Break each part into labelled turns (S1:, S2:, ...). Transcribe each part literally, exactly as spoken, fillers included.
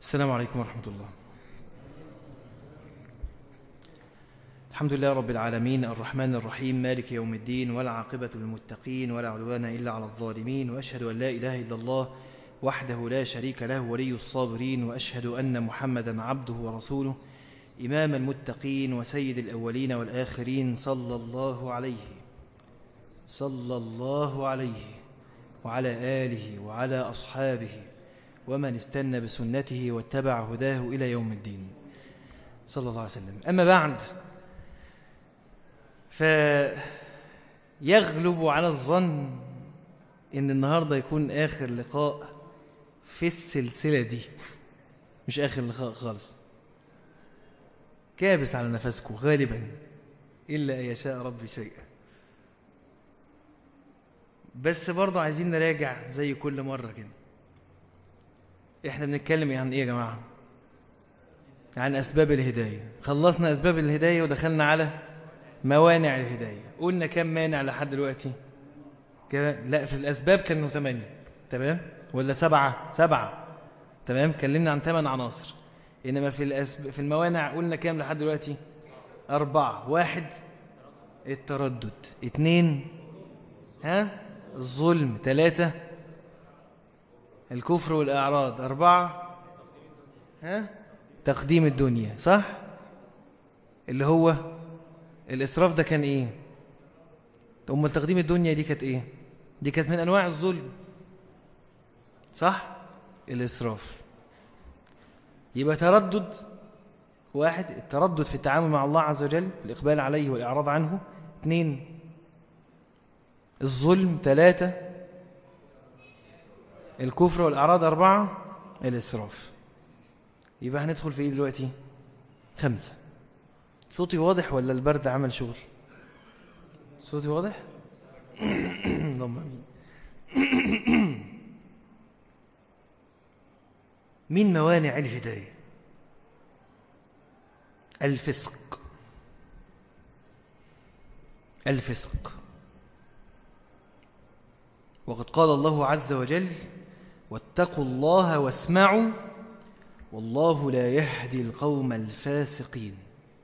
S1: السلام عليكم ورحمة الله. الحمد لله رب العالمين الرحمن الرحيم مالك يوم الدين، والعاقبة للمتقين ولا عدوان إلا على الظالمين، وأشهد أن لا إله إلا الله وحده لا شريك له ولي الصابرين، وأشهد أن محمدا عبده ورسوله إمام المتقين وسيد الأولين والآخرين، صلى الله عليه صلى الله عليه وعلى آله وعلى أصحابه ومن استنى بسنته واتبع هداه إلى يوم الدين، صلى الله عليه وسلم. أما بعد، فيغلب على الظن إن النهاردة يكون آخر لقاء في السلسلة دي، مش آخر لقاء خالص، كابس على نفسكم غالبا إلا أن يشاء ربي شيئا. بس برضو عايزين نراجع زي كل مرة كده، احنا بنتكلم عن ايه يا جماعة؟ عن أسباب الهداية. خلصنا أسباب الهداية ودخلنا على موانع الهداية. قلنا كم مانع لحد دلوقتي؟ لا، في الأسباب كانوا ثمانية، تمام؟ ولا سبعة؟ سبعة، تمام؟ كلمنا عن ثمان عناصر. إنما في الأسب... في الموانع قلنا كام لحد دلوقتي؟ أربعة. واحد التردد، اثنين ها الظلم، ثلاثة الكفر والأعراض، أربعة ها تقديم الدنيا، صح؟ اللي هو الإسراف ده كان إيه؟ أم تقديم الدنيا دي كانت إيه؟ دي كانت من أنواع الظلم، صح؟ الإسراف. يبقى تردد واحد، التردد في التعامل مع الله عز وجل، الإقبال عليه والإعراض عنه. اثنين الظلم. ثلاثة الكفر والأعراض. أربعة الإسراف. يبقى هندخل في إيه دلوقتي؟ خمسة. صوتي واضح ولا البرد عمل شغل؟ صوتي واضح؟ اللهم آمين. من موانع الهداية الفسق. الفسق، وقد قال الله عز وجل: واتقوا الله واسمعوا والله لا يهدي القوم الفاسقين.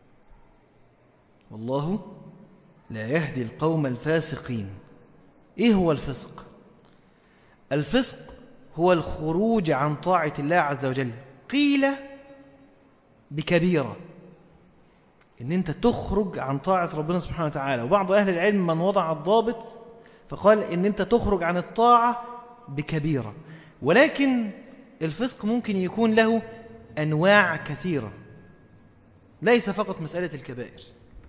S1: والله لا يهدي القوم الفاسقين. إيه هو الفسق؟ الفسق هو الخروج عن طاعة الله عز وجل. قيل بكبيرة، إن أنت تخرج عن طاعة ربنا سبحانه وتعالى. وبعض أهل العلم من وضع الضابط فقال إن أنت تخرج عن الطاعة بكبيرة. ولكن الفسق ممكن يكون له أنواع كثيرة، ليس فقط مسألة الكبائر.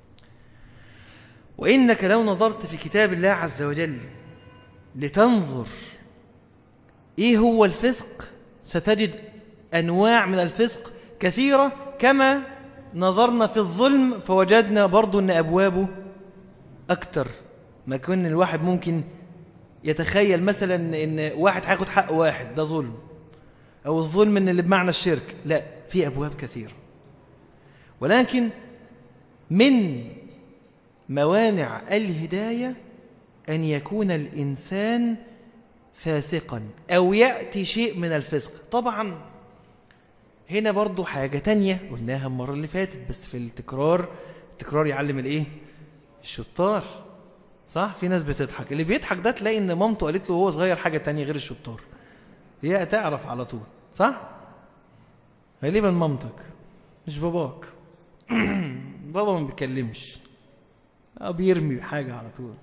S1: وإنك لو نظرت في كتاب الله عز وجل لتنظر إيه هو الفسق، ستجد أنواع من الفسق كثيرة. كما نظرنا في الظلم فوجدنا برضو أن أبوابه أكتر ما كان الواحد ممكن يتخيل. مثلا أن واحد هياخد حق واحد، ده ظلم، أو الظلم أن اللي بمعنى الشرك. لا، في أبواب كثيرة. ولكن من موانع الهداية أن يكون الإنسان فاسقا أو يأتي شيء من الفسق. طبعا هنا برضو حاجة تانية قلناها المرة اللي فاتت، بس في التكرار، التكرار يعلم الإيه؟ الشطار، صح؟ في ناس بتضحك، اللي بيضحك ده تلاقي إن مامته قالت له وهو صغير حاجة تانية غير الشطار، هي تعرف على طول، صح؟ غالبا مامتك مش باباك. بابا ما بيتكلمش، بيرمي حاجة على طول.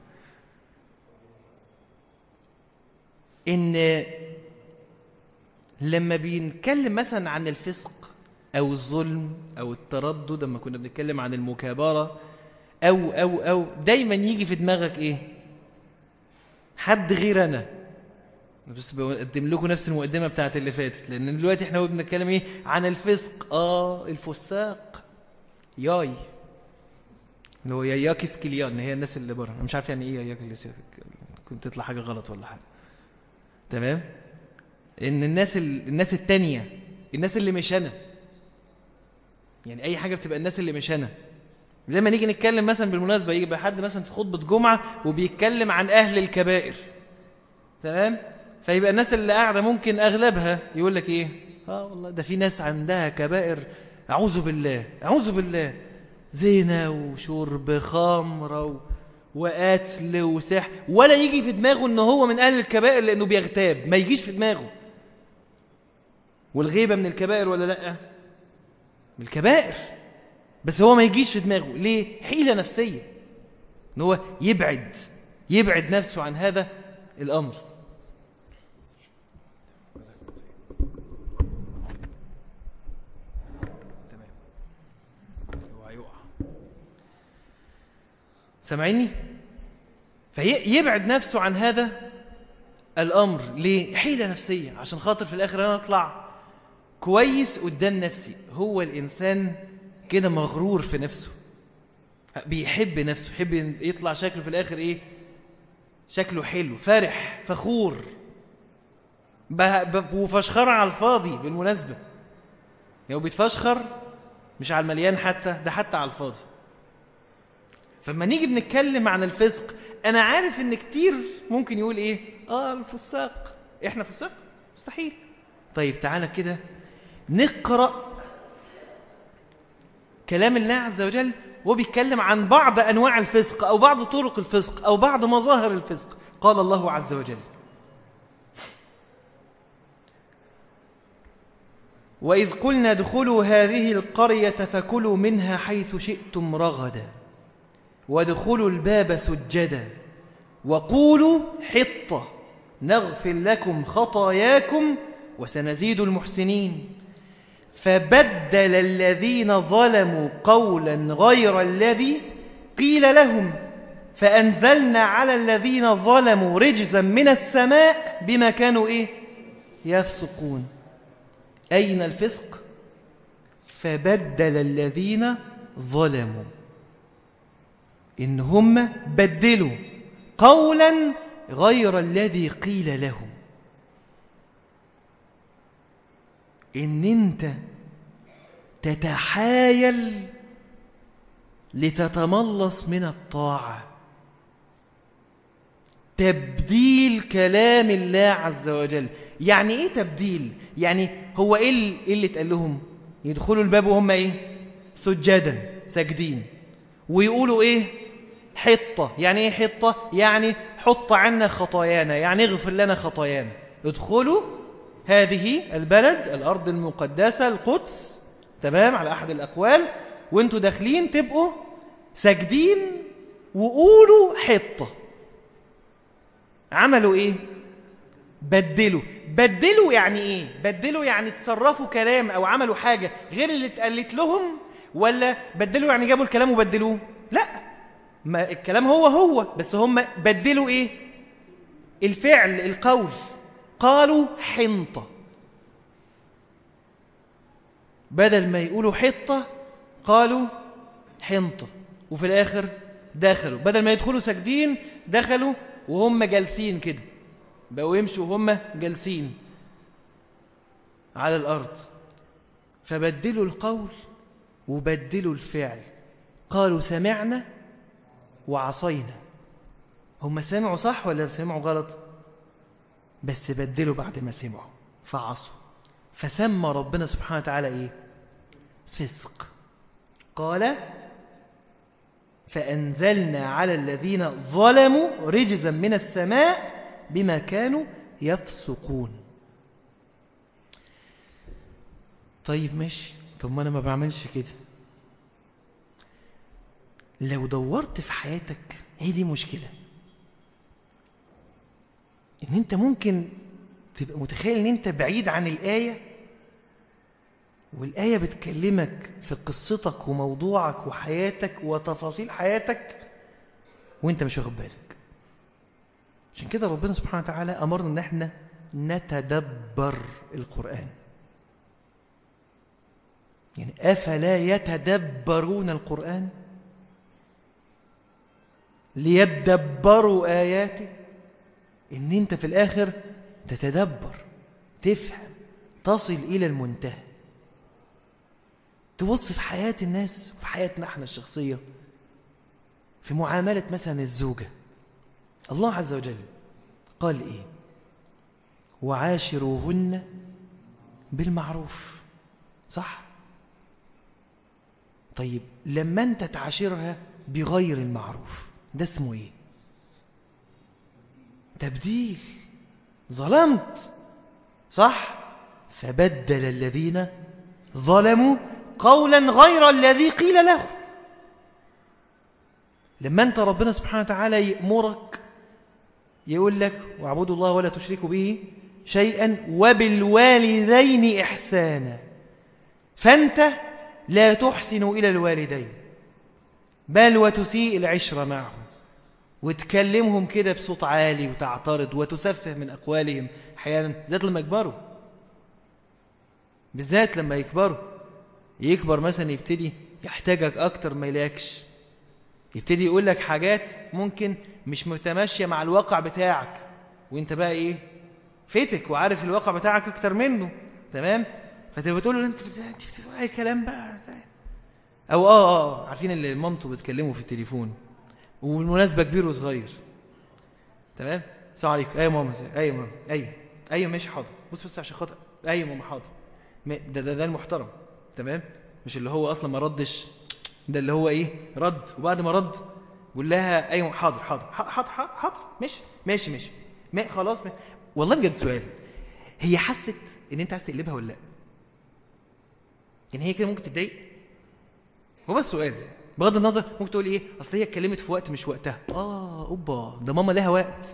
S1: إن لما بنتكلم مثلا عن الفسق أو الظلم أو التردد، لما كنا بنتكلم عن المكابرة أو أو أو دايما يجي في دماغك إيه؟ حد غير أنا. بس بقدم لكم نفس المقدمة بتاعت اللي فاتت، لأن دلوقتي إحنا بنتكلم إيه؟ عن الفسق. آه الفساق ياي، اللي هو ياياكس كليان، هي الناس اللي بره. أنا مش عارف يعني إيه ياياكس، كنت تطلع حاجة غلط ولا حاجة، تمام؟ إن الناس ال... الناس التانية، الناس اللي مش أنا، يعني أي حاجة بتبقى الناس اللي مش أنا. زي ما نيجي نتكلم مثلا بالمناسبة، يجي حد مثلا في خطبة جمعة وبيتكلم عن أهل الكبائر، تمام؟ فيبقى الناس اللي قاعدة ممكن أغلبها يقول لك إيه؟ اه والله ده في ناس عندها كبائر، اعوذ بالله اعوذ بالله، زنا وشرب خمره و... وقتل وسحر، ولا يجي في دماغه ان هو من اهل الكبائر لانه بيغتاب، ما يجيش في دماغه. والغيبه من الكبائر ولا لا؟ من الكبائر، بس هو ما يجيش في دماغه. ليه؟ حيلة نفسية، ان هو يبعد يبعد نفسه عن هذا الامر. تمام، هو هيقع. سامعيني؟ فيبعد نفسه عن هذا الامر. ليه؟ حيلة نفسية، عشان خاطر في الاخر انا اطلع كويس قدام نفسي. هو الانسان كده مغرور في نفسه، بيحب نفسه، يحب يطلع شكله في الاخر ايه؟ شكله حلو، فرح، فخور، وفشخر على الفاضي بالمناسبة. يعني بيتفشخر مش على المليان، حتى ده حتى على الفاضي. فلما نيجي بنتكلم عن الفسق، انا عارف ان كتير ممكن يقول ايه؟ اه الفساق، احنا فساق؟ مستحيل. طيب تعالى كده نقرأ كلام الله عز وجل وبيتكلم عن بعض أنواع الفسق أو بعض طرق الفسق أو بعض مظاهر الفسق. قال الله عز وجل: وإذ قلنا ادخلوا هذه القرية فكلوا منها حيث شئتم رغدا وادخلوا الباب سجدا وقولوا حطة نغفر لكم خطاياكم وسنزيد المحسنين. فبدل الذين ظلموا قولا غير الذي قيل لهم فأنزلنا على الذين ظلموا رجزا من السماء بما كانوا إيه؟ يفسقون. أين الفسق؟ فبدل الذين ظلموا، إن هم بدلوا قولا غير الذي قيل لهم. إن أنت تتحايل لتتملص من الطاعة، تبديل كلام الله عز وجل. يعني ايه تبديل؟ يعني هو ايه اللي اتقال لهم؟ يدخلوا الباب وهم ايه؟ سجدا، ساجدين، ويقولوا ايه؟ حطة. يعني ايه حطة؟ يعني حط عنا خطايانا، يعني اغفر لنا خطايانا. ادخلوا هذه البلد، الارض المقدسة، القدس، تمام، على احد الاقوال، وانتوا داخلين تبقوا ساجدين وقولوا حطة. عملوا ايه؟ بدلوا. بدلوا يعني ايه؟ بدلوا يعني تصرفوا كلام او عملوا حاجة غير اللي اتقالت لهم، ولا بدلوا يعني جابوا الكلام وبدلوه؟ لا، ما الكلام هو هو، بس هم بدلوا ايه؟ الفعل، القول. قالوا حنطة، بدل ما يقولوا حطة قالوا حنطة. وفي الاخر دخلوا، بدل ما يدخلوا ساجدين دخلوا وهم جالسين كده، بقوا يمشوا وهم جالسين على الأرض. فبدلوا القول وبدلوا الفعل. قالوا سمعنا وعصينا. هم سمعوا صح ولا سمعوا غلط؟ بس بدلوا بعد ما سمعوا فعصوا. فسمى ربنا سبحانه وتعالى ايه؟ فسق. قال فأنزلنا على الذين ظلموا رجزا من السماء بما كانوا يفسقون. طيب ماشي، طب ما أنا ما بعملش كده. لو دورت في حياتك، هي دي مشكلة، إن أنت ممكن تبقى متخيل إن أنت بعيد عن الآية، والآية بتكلمك في قصتك وموضوعك وحياتك وتفاصيل حياتك وأنت مش واخد بالك. عشان كده ربنا سبحانه وتعالى أمرنا إن احنا نتدبر القرآن. يعني أفلا يتدبرون القرآن ليدبروا آياته. إن أنت في الآخر تتدبر، تفهم، تصل إلى المنتهى. تبص في حياة الناس وفي حياتنا احنا الشخصية، في معاملة مثلا الزوجة، الله عز وجل قال إيه؟ وعاشروهن بالمعروف، صح؟ طيب لما انت تعاشرها بغير المعروف ده اسمه ايه؟ تبديل، ظلمت، صح؟ فبدل الذين ظلموا قولا غير الذي قيل له. لما انت ربنا سبحانه وتعالى يأمرك يقول لك واعبدوا الله ولا تشركوا به شيئا وبالوالدين إحسانا، فأنت لا تحسن إلى الوالدين بل وتسيء العشرة معهم وتكلمهم كده بصوت عالي وتعترض وتسفه من أقوالهم أحيانا، بالذات لما يكبروا، بالذات لما يكبروا. يكبر مثلا يبتدي يحتاجك أكتر ما يلاكش، يبتدي يقول لك حاجات ممكن مش متماشية مع الواقع بتاعك، وانت بقى ايه فيتك وعارف الواقع بتاعك اكتر منه، تمام؟ فتبقى تقول له انت انت بتقول اي كلام بقى، او اه اه عارفين اللي مامته بتكلمه في التليفون وبالمناسبة كبير وصغير، تمام؟ السلام عليكم، ايوه ماما، ايوه ماما، ايوه ايوه ماشي حاضر، بص بص عشان خاطر، ايوه ماما حاضر، ده ده ده المحترم، تمام؟ مش اللي هو اصلا ما ردش، ده اللي هو ايه رد، وبعد ما رد قول لها ايوه حاضر حاضر حاضر حاضر حاضر ماشي ماشي ماشي ما خلاص ما. والله بجد سؤال، هي حست ان انت عايز تقلبها ولا لا؟ يعني هي كده ممكن تتضايق؟ هو بس سؤال، بغض النظر ممكن تقول ايه اصل هي اتكلمت في وقت مش وقتها. اه اوبا، ده ماما لها وقت،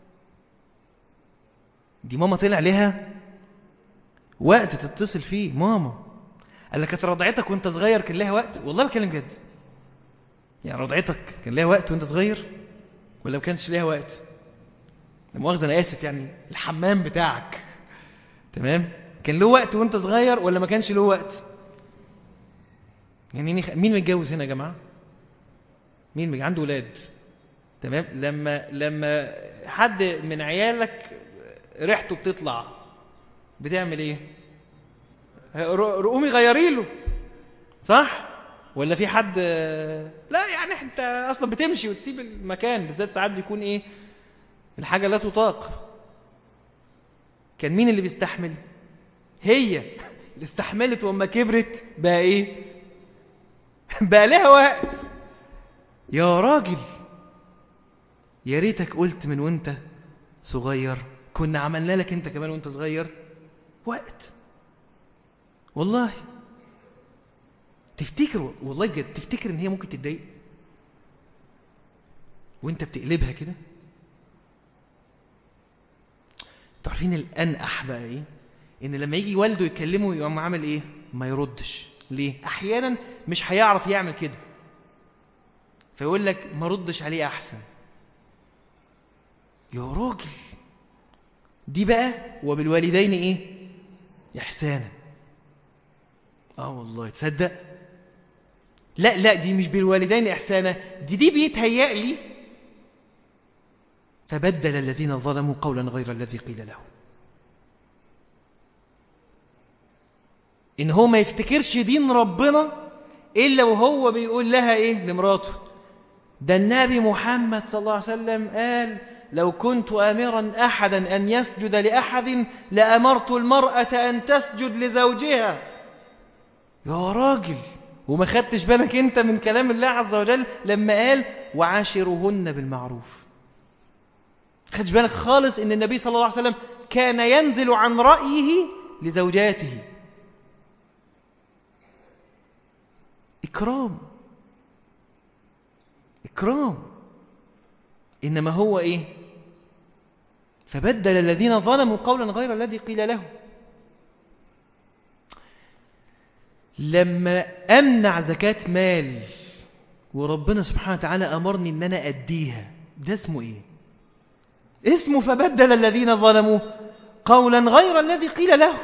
S1: دي ماما طلع لها وقت تتصل فيه. ماما قال لك كانت رضعتك وانت صغير كان لها وقت؟ والله بكلم جد، يعني رضعتك كان لها وقت وانت صغير ولا ما كانش لها وقت؟ لا مؤاخذة انا اسف، يعني الحمام بتاعك، تمام، كان له وقت وانت صغير ولا ما كانش له وقت؟ يعني مين متجوز هنا يا جماعه؟ مين عنده ولاد؟ تمام، لما لما حد من عيالك ريحته بتطلع بتعمل ايه؟ قومي غيري له، صح؟ ولا في حد لا يعني انت اصلا بتمشي وتسيب المكان، بالذات ساعات بيكون ايه الحاجه لا تطاق. كان مين اللي بيستحمل؟ هي اللي استحملت، وما كبرت بقى ايه بقى لها وقت. يا راجل يا ريتك قلت من وانت صغير، كنا عملنا لك انت كمان وانت صغير وقت. والله تفتكر، والله بجد تفتكر ان هي ممكن تتضايق وانت بتقلبها كده؟ تعرفين الانقح بقى ايه؟ ان لما يجي والده يكلمه يقوم عامل ايه؟ ما يردش. ليه؟ احيانا مش هيعرف يعمل كده، فيقول لك ما ردش عليه احسن. يا راجل دي بقى وبالوالدين ايه احسانا. اه والله تصدق، لا لا دي مش بالوالدين احسانا، دي دي بيتهيأ لي فبدل الذين ظلموا قولا غير الذي قيل له. ان هو ما يفتكرش دين ربنا الا وهو بيقول لها ايه لمراته. ده النبي محمد صلى الله عليه وسلم قال لو كنت آمرا أحدا أن يسجد لأحد لأمرت المرأة أن تسجد لزوجها. يا راجل، وما خدتش بالك انت من كلام الله عز وجل لما قال وعاشرهن بالمعروف؟ خدش بالك خالص ان النبي صلى الله عليه وسلم كان ينزل عن رأيه لزوجاته. إكرام إكرام. إنما هو إيه؟ فبدل الذين ظلموا قولا غير الذي قيل له. لما أمنع زكاة مال وربنا سبحانه وتعالى أمرني أن أنا أديها، ده اسمه إيه؟ اسمه فبدل الذين ظلموا قولا غير الذي قيل له.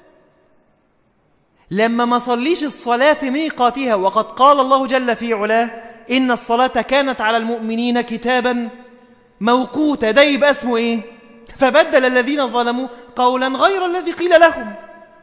S1: لما ما صليش الصلاة في ميقاتها وقد قال الله جل في علاه إن الصلاة كانت على المؤمنين كتابا موقوتا، ده يبقى اسمه إيه؟ فبدل الذين ظلموا قولا غير الذي قيل لهم.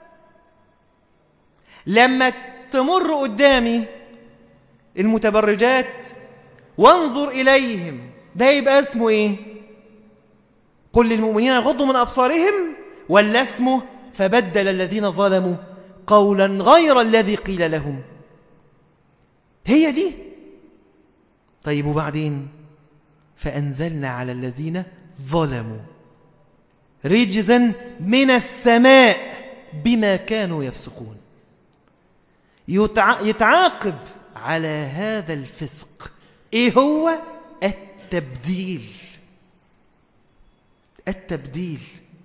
S1: لما تمر قدامي المتبرجات وانظر إليهم، ده يبقى اسمه إيه؟ قل للمؤمنين يغضوا من أبصارهم، ولا اسمه فبدل الذين ظلموا قولا غير الذي قيل لهم. هي دي. طيب وبعدين فأنزلنا على الذين ظلموا رجزا من السماء بما كانوا يفسقون. يتع... يتعاقب على هذا الفسق ايه هو؟ التبديل. التبديل.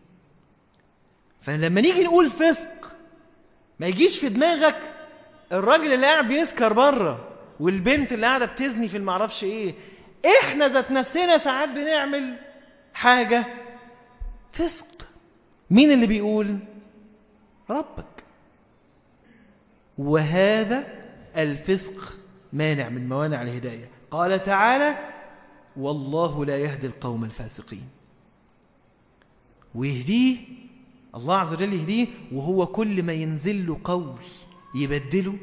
S1: فلما نيجي نقول فسق ما يجيش في دماغك الراجل اللي قاعد بيسكر بره والبنت اللي قاعده بتزني في المعرفش ايه. احنا ذات نفسنا ساعات بنعمل حاجه فسق. مين اللي بيقول؟ ربك. وهذا الفسق مانع من موانع الهدايه. قال تعالى والله لا يهدي القوم الفاسقين. ويهديه الله عز وجل، يهديه وهو كل ما ينزل له قول يبدله،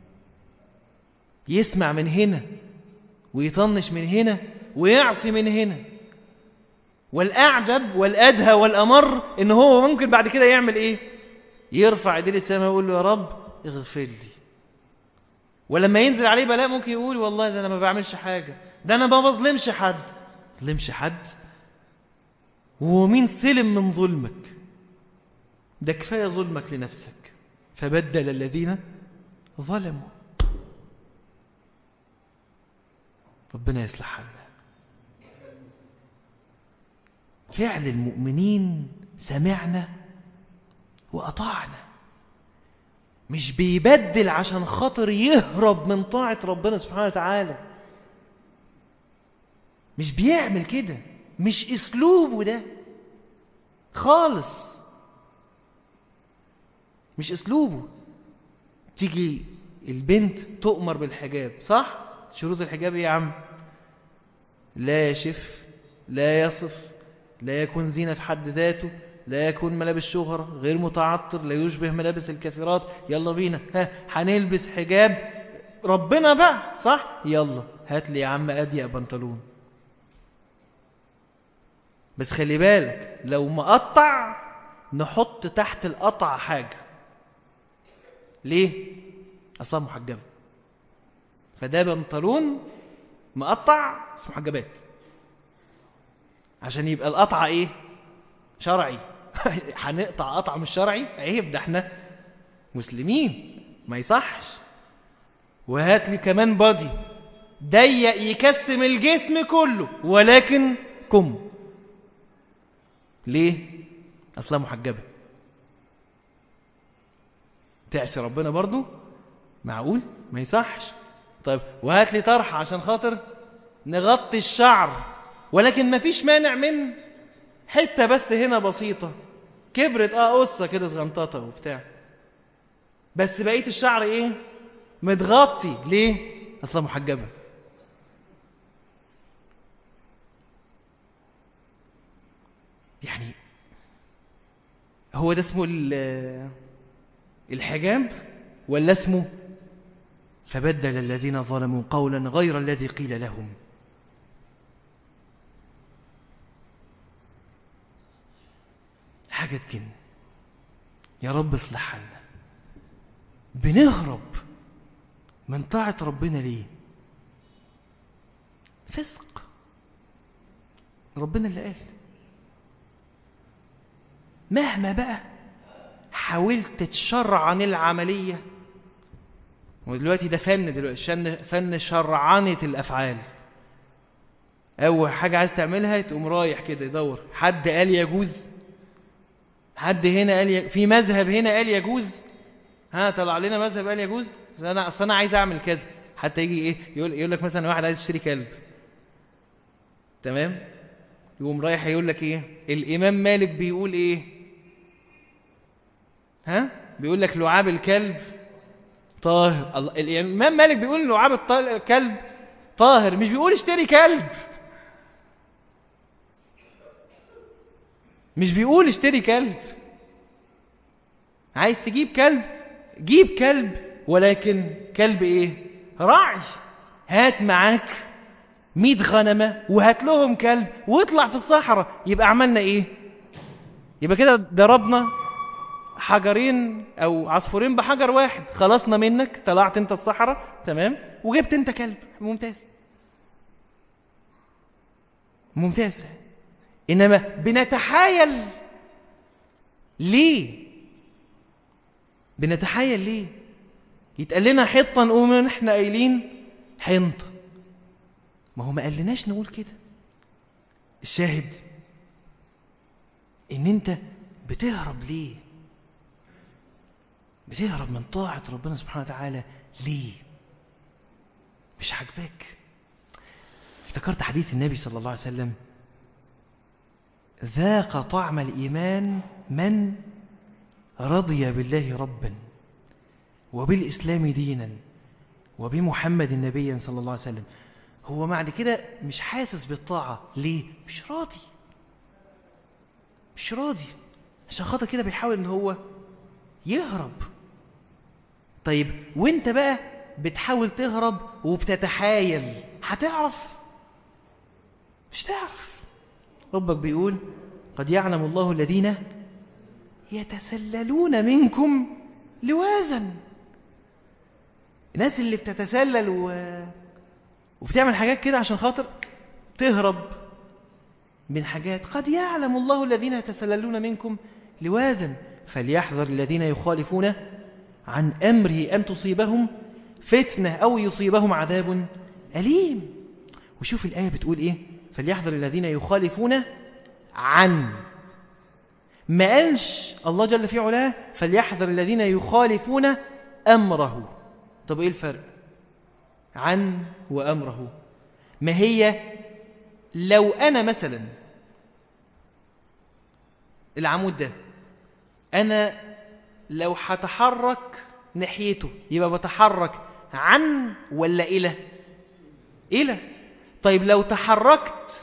S1: يسمع من هنا ويطنش من هنا ويعصي من هنا. والأعجب والأدهى والأمر إن هو ممكن بعد كده يعمل إيه؟ يرفع يديه للسماء ويقول له يا رب اغفر لي. ولما ينزل عليه بلاء ممكن يقول والله ده أنا ما بعملش حاجة، ده أنا ما بظلمش حد. ما بظلمش حد؟ ومين سلم من ظلمك؟ ده كفاية ظلمك لنفسك. فبدل الذين ظلموا. ربنا يصلح حالنا. فعل المؤمنين سمعنا وأطعنا. مش بيبدل عشان خاطر يهرب من طاعة ربنا سبحانه وتعالى. مش بيعمل كده، مش اسلوبه ده خالص. مش اسلوبه. تيجي البنت تؤمر بالحجاب، صح؟ شروط الحجاب ايه يا عم؟ لا يشف، لا يصف، لا يكون زينة في حد ذاته، لا يكون ملابس شهرة، غير متعطر، لا يشبه ملابس الكافرات. يلا بينا، ها هنلبس حجاب ربنا بقى، صح؟ يلا هات لي يا عم أضيق بنطلون. بس خلي بالك لو مقطع نحط تحت القطع حاجة. ليه؟ أصلا محجبة. فده بنطلون مقطع اسمه محجبات، عشان يبقى القطعة ايه؟ شرعي. هنقطع قطعة مش شرعي؟ عيب، ده احنا مسلمين ما يصحش. وهات لي كمان بادي ضيق يكسم الجسم كله ولكن كم. ليه؟ اصلا محجبة. تعسي ربنا برضو؟ معقول؟ ما يصحش. طيب وهات لي طرحة عشان خاطر نغطي الشعر، ولكن ما فيش مانع من حتة بس هنا بسيطة كبرت اه قصة كده صغنططة وبتاع، بس بقية الشعر ايه؟ متغطي. ليه؟ اصلا محجبة. يعني هو ده اسمه الحجاب ولا اسمه فبدل الذين ظلموا قولا غير الذي قيل لهم؟ حاجة كده. يا رب اصلح حالنا. بنهرب من طاعة ربنا ليه؟ فسق. ربنا اللي قال مهما بقى حاولت تشرعن العملية. ودلوقتي ده فن، دلوقتي فن شرعنة الأفعال. أول حاجة عايز تعملها تقوم رايح كده يدور حد قال يجوز، حد هنا قال ي... في مذهب هنا قال يجوز، ها طلع لنا مذهب قال يجوز. انا اصل انا عايز اعمل كذا. حتى يجي ايه يقول يقول لك مثلا واحد عايز يشتري كلب، تمام؟ يقوم رايح يقول لك ايه؟ الامام مالك بيقول ايه؟ ها بيقول لك لعاب الكلب طاهر. الامام مالك بيقول لعاب الكلب طاهر، مش بيقول اشتري كلب. مش بيقول اشتري كلب. عايز تجيب كلب جيب كلب، ولكن كلب ايه؟ راعي. هات معاك مية غنمة وهات لهم كلب واطلع في الصحراء. يبقى عملنا ايه؟ يبقى كده ضربنا حجرين او عصفورين بحجر واحد، خلصنا منك، طلعت انت الصحراء تمام وجبت انت كلب، ممتاز ممتاز. انما بنتحايل ليه؟ بنتحايل ليه؟ يتقال لنا حطة نقوم احنا قايلين حنطة، ما هو ما قالناش نقول كده. الشاهد ان انت بتهرب ليه؟ بتهرب من طاعة ربنا سبحانه وتعالى ليه؟ مش عاجباك؟ افتكرت حديث النبي صلى الله عليه وسلم: ذاق طعم الإيمان من رضي بالله ربا وبالإسلام دينا وبمحمد نبيا صلى الله عليه وسلم. هو معنى كده مش حاسس بالطاعة ليه؟ مش راضي، مش راضي، عشان خاطر كده بيحاول ان هو يهرب. طيب وانت بقى بتحاول تهرب وبتتحايل، هتعرف؟ مش تعرف. ربك بيقول: قد يعلم الله الذين يتسللون منكم لواذا. الناس اللي بتتسلل و... وبتعمل حاجات كده عشان خاطر تهرب من حاجات، قد يعلم الله الذين يتسللون منكم لواذا فليحذر الذين يخالفون عن أمره أن تصيبهم فتنة أو يصيبهم عذاب أليم. وشوف الآية بتقول إيه: فليحذر الذين يخالفون عن، ما قالش الله جل في علاه فليحذر الذين يخالفون أمره. طب إيه الفرق عن وأمره؟ ما هي لو أنا مثلا العمود ده أنا لو هتحرك ناحيته يبقى بتحرك عن ولا إلى؟ إلى. طيب لو تحركت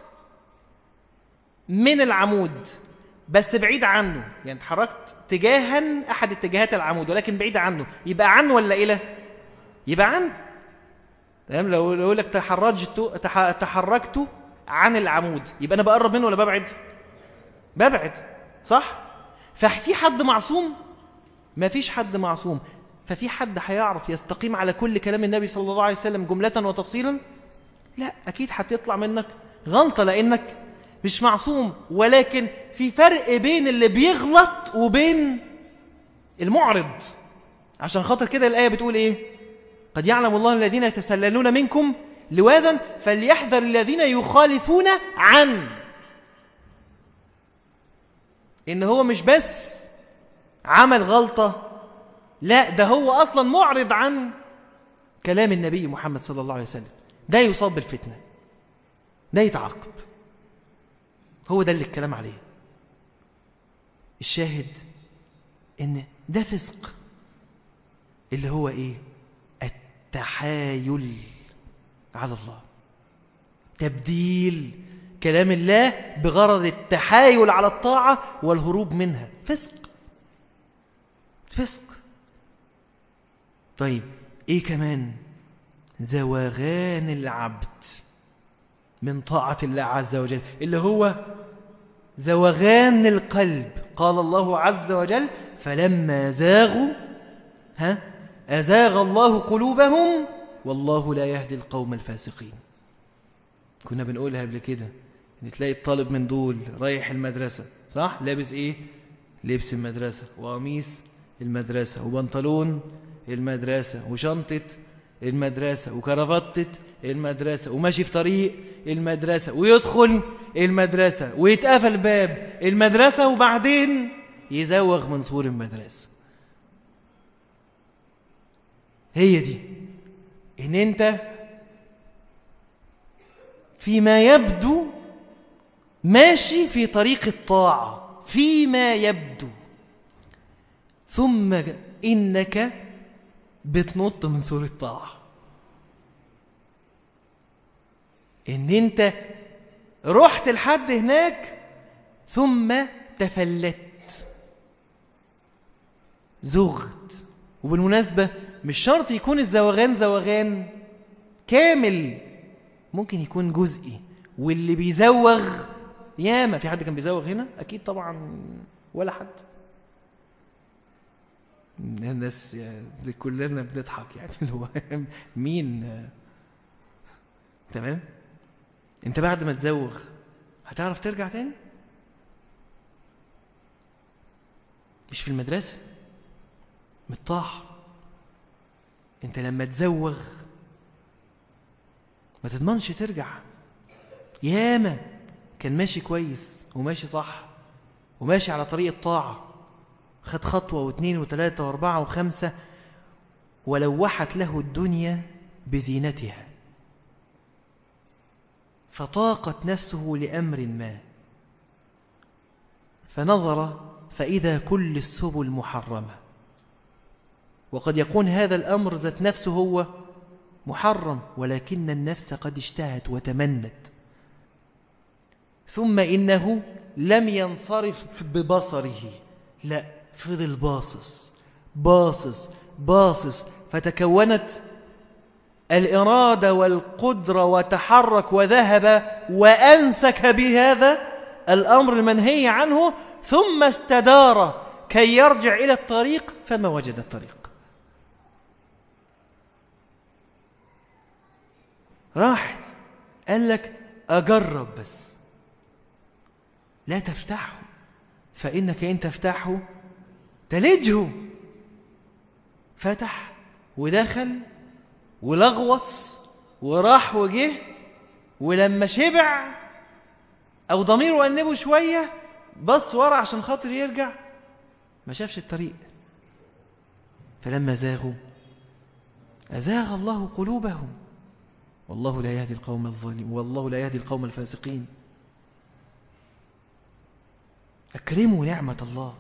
S1: من العمود بس بعيد عنه، يعني تحركت تجاها أحد اتجاهات العمود ولكن بعيد عنه، يبقى عن ولا إلى؟ يبقى عن. تمام. لو لو لك تحركت تحركت عن العمود يبقى أنا بقرب منه ولا ببعد؟ ببعد، صح؟ ففي حد معصوم؟ ما فيش حد معصوم. ففي حد هيعرف يستقيم على كل كلام النبي صلى الله عليه وسلم جملة وتفصيلا؟ لا، أكيد هتطلع منك غلطة لأنك مش معصوم. ولكن في فرق بين اللي بيغلط وبين المعرض. عشان خاطر كده الآية بتقول إيه؟ قد يعلم الله الذين يتسللون منكم لواذا فليحذر الذين يخالفون عن. إن هو مش بس عمل غلطة، لا ده هو أصلا معرض عن كلام النبي محمد صلى الله عليه وسلم، ده يصاب بالفتنة، ده يتعاقب. هو ده اللي الكلام عليه. الشاهد إن ده فسق، اللي هو إيه؟ التحايل على الله، تبديل كلام الله بغرض التحايل على الطاعة والهروب منها، فسق فسق. طيب إيه كمان؟ زوغان العبد من طاعة الله عز وجل، اللي هو زوغان القلب. قال الله عز وجل: فلما زاغوا ها أزاغ الله قلوبهم والله لا يهدي القوم الفاسقين. كنا بنقولها قبل كده، ان تلاقي الطالب من دول رايح المدرسة، صح؟ لابس ايه؟ لبس المدرسة وقميص المدرسة وبنطلون المدرسة وشنطة المدرسة وكرافتة المدرسة وماشي في طريق المدرسة ويدخل المدرسة ويتقفل باب المدرسة وبعدين يزوغ من سور المدرسة. هي دي ان انت فيما يبدو ماشي في طريق الطاعة، فيما يبدو، ثم إنك بتنط من سور الطاعة. إن أنت رحت لحد هناك ثم تفلت، زغت. وبالمناسبة مش شرط يكون الزوغان زوغان كامل، ممكن يكون جزئي. واللي بيزوغ ياما، في حد كان بيزوغ هنا؟ أكيد طبعا ولا حد. الناس يعني كلنا بنضحك يعني اللي هو مين. تمام. انت بعد ما تزوغ هتعرف ترجع تاني؟ مش في المدرسة متطاح. انت لما تزوغ ما تضمنش ترجع. ياما كان ماشي كويس وماشي صح وماشي على طريق الطاعة، خد خطوة واثنين وثلاثة واربعة وخمسة، ولوحت له الدنيا بزينتها فطاقت نفسه لأمر ما، فنظر فإذا كل السبل محرمة. وقد يكون هذا الأمر ذات نفسه هو محرم، ولكن النفس قد اشتهت وتمنت. ثم إنه لم ينصرف ببصره، لا، فضل باصص باصص باصص، فتكونت الإرادة والقدرة وتحرك وذهب وأمسك بهذا الأمر المنهي عنه، ثم استدار كي يرجع إلى الطريق فما وجد الطريق. راحت قال لك أجرب بس، لا تفتحه فإنك إن تفتحه تلجه. فتح ودخل ولغوص وراح وجه، ولما شبع أو ضميره أنبه شوية بص ورا عشان خاطر يرجع، ما شافش الطريق. فلما زاغوا أزاغ الله قلوبهم والله لا يهدي القوم الظالمين والله لا يهدي القوم الفاسقين. أكرموا نعمة الله.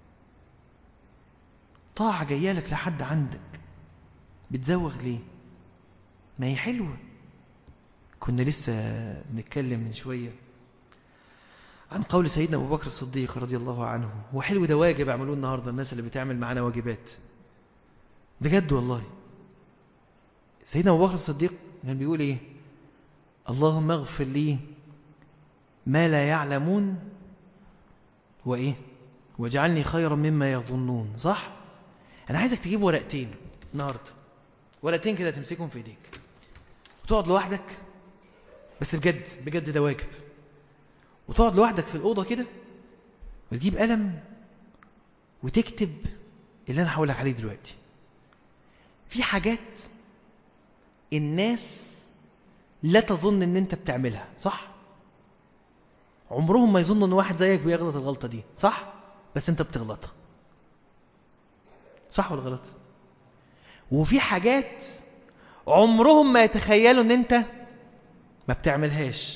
S1: طاعة جاية لك لحد عندك، بتزوغ ليه؟ ما هي حلوة. كنا لسه بنتكلم من شوية عن قول سيدنا أبو بكر الصديق رضي الله عنه، وحلو ده واجب عملوه النهاردة الناس اللي بتعمل معنا واجبات بجد والله. سيدنا أبو بكر الصديق كان بيقول إيه؟ اللهم اغفر لي ما لا يعلمون وإيه واجعلني خيرا مما يظنون. صح؟ أنا عايزك تجيب ورقتين النهاردة، ورقتين كده تمسكهم في إيديك وتقعد لوحدك، بس بجد بجد ده واجب، وتقعد لوحدك في الأوضة كده وتجيب قلم وتكتب اللي أنا هقولك عليه دلوقتي. في حاجات الناس لا تظن ان انت بتعملها، صح؟ عمرهم ما يظنوا ان واحد زيك بيغلط الغلطة دي، صح؟ بس انت بتغلطها، صح ولا غلط؟ وفي حاجات عمرهم ما يتخيلوا ان انت ما بتعملهاش،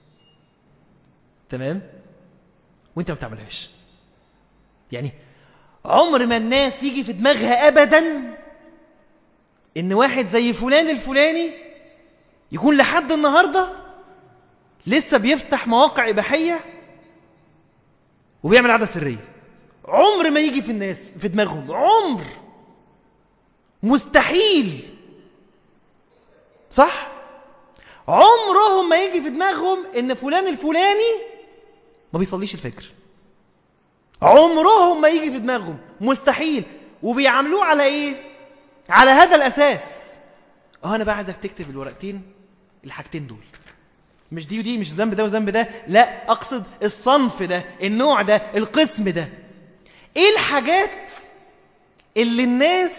S1: تمام؟ وانت ما بتعملهاش. يعني عمر ما الناس يجي في دماغها ابدا ان واحد زي فلان الفلاني يكون لحد النهاردة لسه بيفتح مواقع إباحية وبيعمل عادة سرية. عمر ما يجي في الناس في دماغهم، عمر، مستحيل، صح؟ عمرهم ما يجي في دماغهم ان فلان الفلاني ما بيصليش الفجر. عمرهم ما يجي في دماغهم، مستحيل. وبيعاملوه على ايه؟ على هذا الاساس. اه انا بقى عايزك تكتب الورقتين الحاجتين دول، مش دي ودي، مش ذنب ده وذنب ده، لا، اقصد الصنف ده، النوع ده، القسم ده. ايه الحاجات اللي الناس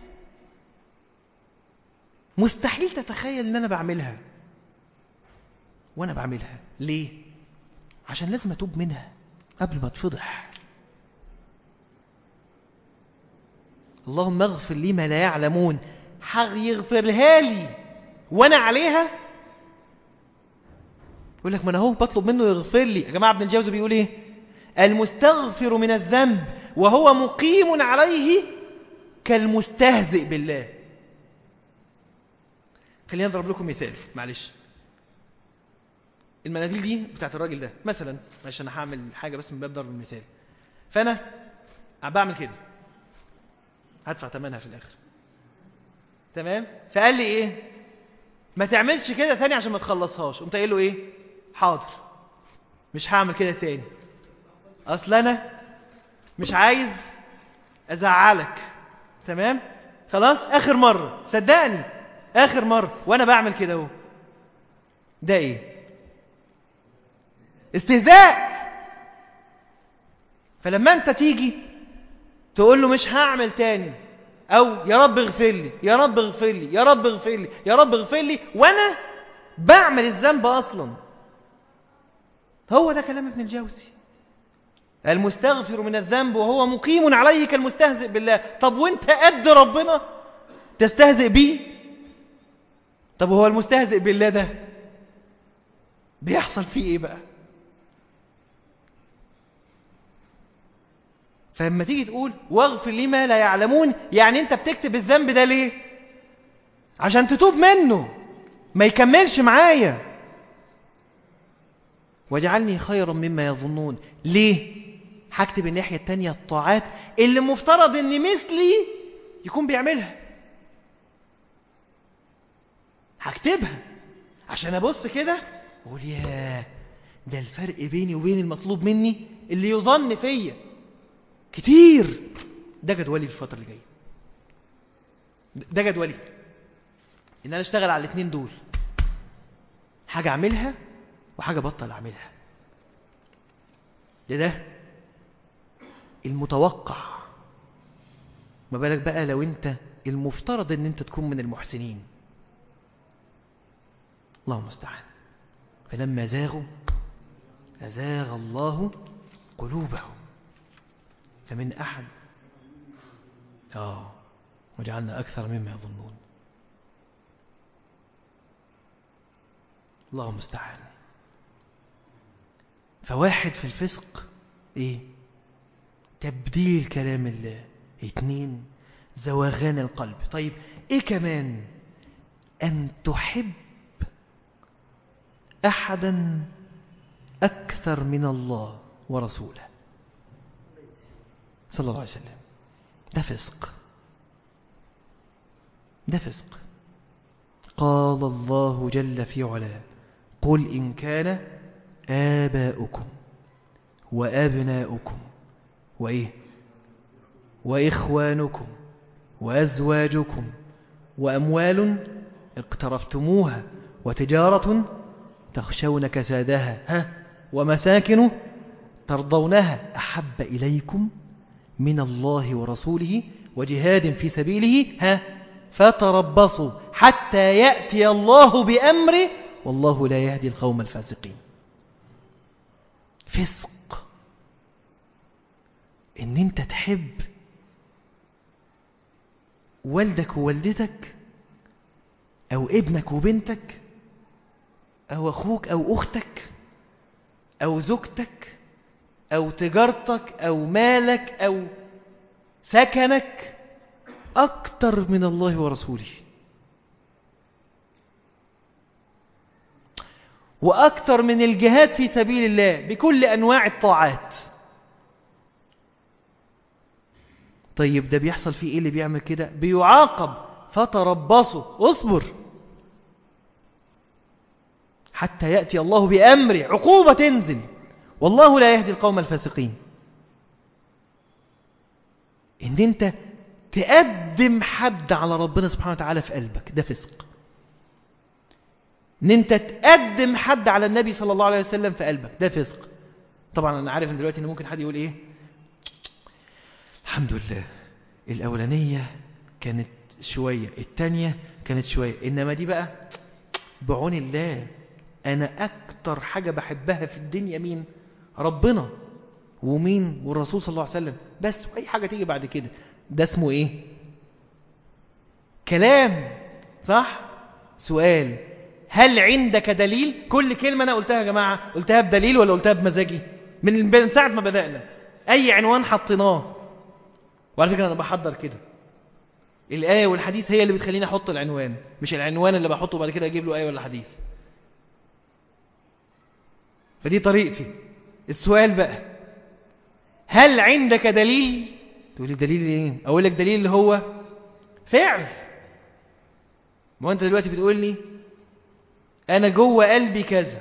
S1: مستحيل تتخيل ان انا بعملها وانا بعملها؟ ليه؟ عشان لازم اتوب منها قبل ما اتفضح. اللهم اغفر لي ما لا يعلمون، هيغفرها لي وانا عليها؟ يقول لك ما انا اهو بطلب منه يغفر لي. يا جماعه ابن الجوزي بيقول ايه؟ المستغفر من الذنب وهو مقيم عليه كالمستهزئ بالله. خلينا نضرب لكم مثال، معلش. المناديل دي بتاعت الراجل ده مثلا، معلش انا هعمل حاجه بس من باب ضرب المثال. فانا بعمل كده، هدفع ثمنها في الاخر، تمام؟ فقال لي ايه؟ ما تعملش كده تاني عشان ما تخلصهاش. قمت قايل له ايه؟ حاضر، مش هعمل كده تاني، اصل انا مش عايز ازعلك، تمام خلاص آخر مرة، صدقني آخر مرة وأنا بعمل كده اهو. ده إيه؟ استهزاء. فلما أنت تيجي تقول له مش هعمل تاني، أو يا رب اغفر لي يا رب اغفر لي يا رب اغفر لي يا رب اغفر لي، وأنا بعمل الذنب أصلا. هو ده كلام ابن الجوزي، المستغفر من الذنب وهو مقيم عليه كالمستهزئ بالله. طب وانت قد ربنا تستهزئ بيه؟ طب هو المستهزئ بالله ده بيحصل فيه ايه بقى؟ فلما تيجي تقول واغفر لي ما لا يعلمون، يعني انت بتكتب الذنب ده ليه؟ عشان تتوب منه ما يكملش معايا. واجعلني خيرا مما يظنون، ليه؟ هكتب الناحية التانية الطاعات اللي مفترض ان مثلي يكون بيعملها، هكتبها عشان ابص كده واقول ياه ده الفرق بيني وبين المطلوب مني اللي يظن فيا كتير. ده جدولي في الفترة اللي جاية، ده جدولي ان انا اشتغل على الاثنين دول، حاجة اعملها وحاجة بطل اعملها. ده ده المتوقع، ما بالك بقى لو انت المفترض ان انت تكون من المحسنين. اللهم استعان. فلما زاغوا أزاغ الله قلوبهم. فمن أحد آه وجعلنا أكثر مما يظنون. اللهم استعان. فواحد في الفسق إيه؟ تبديل كلام الله. اثنين زواغان القلب. طيب إيه كمان؟ أن تحب أحدا أكثر من الله ورسوله صلى الله عليه وسلم. ده فسق، ده فسق. قال الله جل في علاه قل إن كان آباؤكم وأبناؤكم وإيه وإخوانكم وأزواجكم وأموال اقترفتموها وتجارة تخشون كسادها ها ومساكن ترضونها أحب إليكم من الله ورسوله وجهاد في سبيله ها فتربصوا حتى يأتي الله بأمره والله لا يهدي القوم الفاسقين. فسق إن أنت تحب والدك ووالدتك أو ابنك وبنتك أو أخوك أو أختك أو زوجتك أو تجارتك أو مالك أو سكنك أكتر من الله ورسوله، وأكتر من الجهاد في سبيل الله بكل أنواع الطاعات. طيب ده بيحصل فيه إيه اللي بيعمل كده؟ بيعاقب فتربصوا اصبر حتى يأتي الله بأمره، عقوبة تنزل والله لا يهدي القوم الفاسقين. إن أنت تقدم حد على ربنا سبحانه وتعالى في قلبك، ده فسق. إن أنت تقدم حد على النبي صلى الله عليه وسلم في قلبك، ده فسق. طبعا أنا عارف إن دلوقتي إن ممكن حد يقول إيه الحمد لله الأولانية كانت شوية التانية كانت شوية، إنما دي بقى بعون الله. أنا أكتر حاجة بحبها في الدنيا مين؟ ربنا ومين؟ والرسول صلى الله عليه وسلم بس. أي حاجة تيجي بعد كده ده اسمه إيه؟ كلام صح؟ سؤال، هل عندك دليل؟ كل كلمة أنا قلتها يا جماعة قلتها بدليل ولا قلتها بمزاجي؟ من ساعة ما بدأنا أي عنوان حطيناه، وعلى فكرة أنا بحضر كده الآية والحديث هي اللي بتخليني أحط العنوان، مش العنوان اللي بحطه بعد كده أجيب له آية ولا حديث. فدي طريقتي. السؤال بقى، هل عندك دليل؟ تقول لي دليل ايه؟ اقول لك دليل اللي هو فعل. ما هو انت دلوقتي بتقول لي انا جوه قلبي كذا،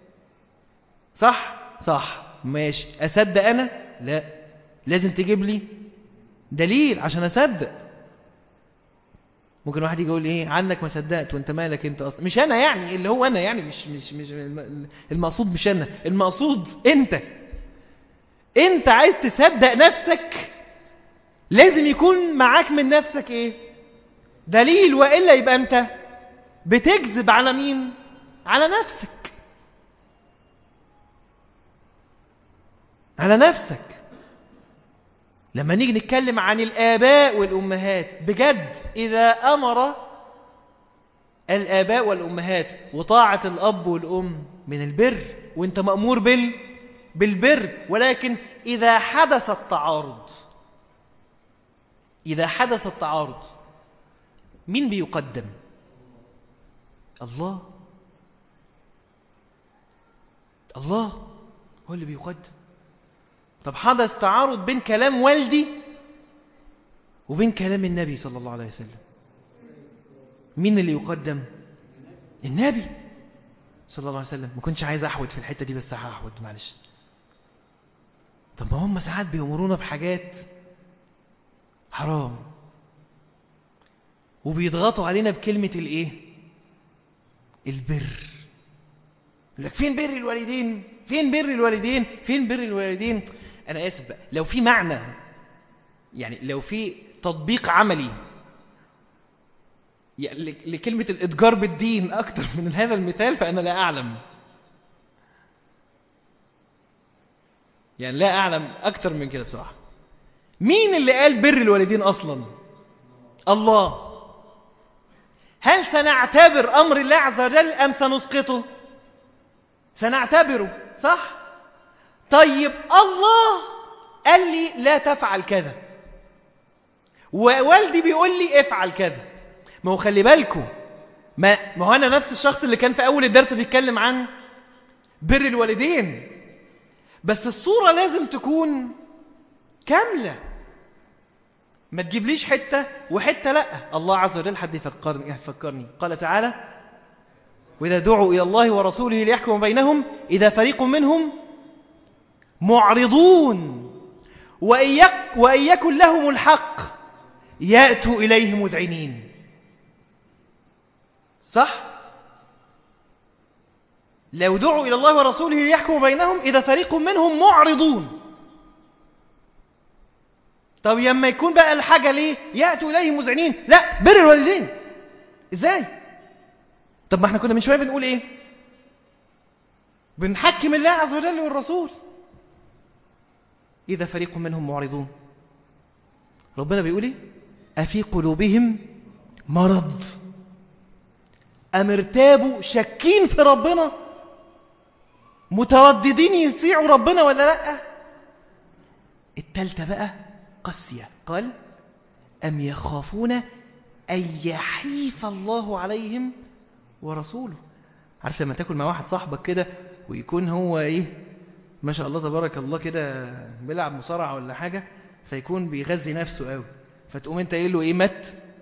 S1: صح صح ماشي، اصدق انا؟ لا، لازم تجيب لي دليل عشان اصدق. ممكن واحد يجي يقول ايه عنك ما صدقت وانت مالك انت اصلا. مش انا يعني اللي هو انا يعني مش مش مش المقصود مش انا، المقصود انت. انت عايز تصدق نفسك لازم يكون معاك من نفسك ايه؟ دليل، والا يبقى انت بتكذب على مين؟ على نفسك، على نفسك. لما نيجي نتكلم عن الآباء والأمهات بجد، إذا أمر الآباء والأمهات وطاعة الأب والأم من البر، وانت مأمور بال بالبر، ولكن إذا حدث التعارض، إذا حدث التعارض مين بيقدم؟ الله. الله هو اللي بيقدم. طب حدث تعارض بين كلام والدي وبين كلام النبي صلى الله عليه وسلم، مين اللي يقدم؟ النبي صلى الله عليه وسلم. ما كنتش عايز أحود في الحتة دي بس هحود معلش. طب ما هم ساعات بيأمرونا بحاجات حرام وبيضغطوا علينا بكلمة الايه؟ البر. يقول لك فين بر الوالدين؟ فين بر الوالدين؟ فين بر الوالدين؟ أنا آسف بقى، لو في معنى يعني لو في تطبيق عملي يعني لكلمة الإتجار بالدين أكتر من هذا المثال فأنا لا أعلم، يعني لا أعلم أكتر من كده بصراحة. مين اللي قال بر الوالدين أصلا؟ الله. هل سنعتبر أمر الله عز وجل أم سنسقطه؟ سنعتبره، صح؟ طيب الله قال لي لا تفعل كذا، ووالدي بيقول لي افعل كذا. ما هو خلي بالكم، ما ما هو أنا نفس الشخص اللي كان في أول الدرس بيتكلم عن بر الوالدين، بس الصورة لازم تكون كاملة، ما تجيبليش حتة وحتة لا. الله عز وجل حد يفكرني يفكرني قال تعالى: وإذا دعوا إلى الله ورسوله ليحكم بينهم إذا فريق منهم معرضون وإن يكن لهم الحق يأتوا إليه مذعنين. صح؟ لو دعوا إلى الله ورسوله ليحكم بينهم إذا فريق منهم معرضون. طب يما يكون بقى الحاجة ليه يأتوا إليه مذعنين؟ لا، بر الوالدين. إزاي؟ طب ما احنا كنا من شوية بنقول إيه؟ بنحكم الله عز وجل والرسول. إذا فريق منهم معرضون، ربنا بيقول إيه؟ أفي قلوبهم مرض أم ارتابوا، شاكين في ربنا، مترددين يطيعوا ربنا ولا لا. التالتة بقى قاسية، قال أم يخافون أن يحيف الله عليهم ورسوله. عارف لما تاكل مع واحد صاحبك كده ويكون هو ايه ما شاء الله تبارك الله كده بيلعب مصارعة ولا حاجة، فيكون بيغذي نفسه قوي، فتقوم انت قايل له ايه؟ مت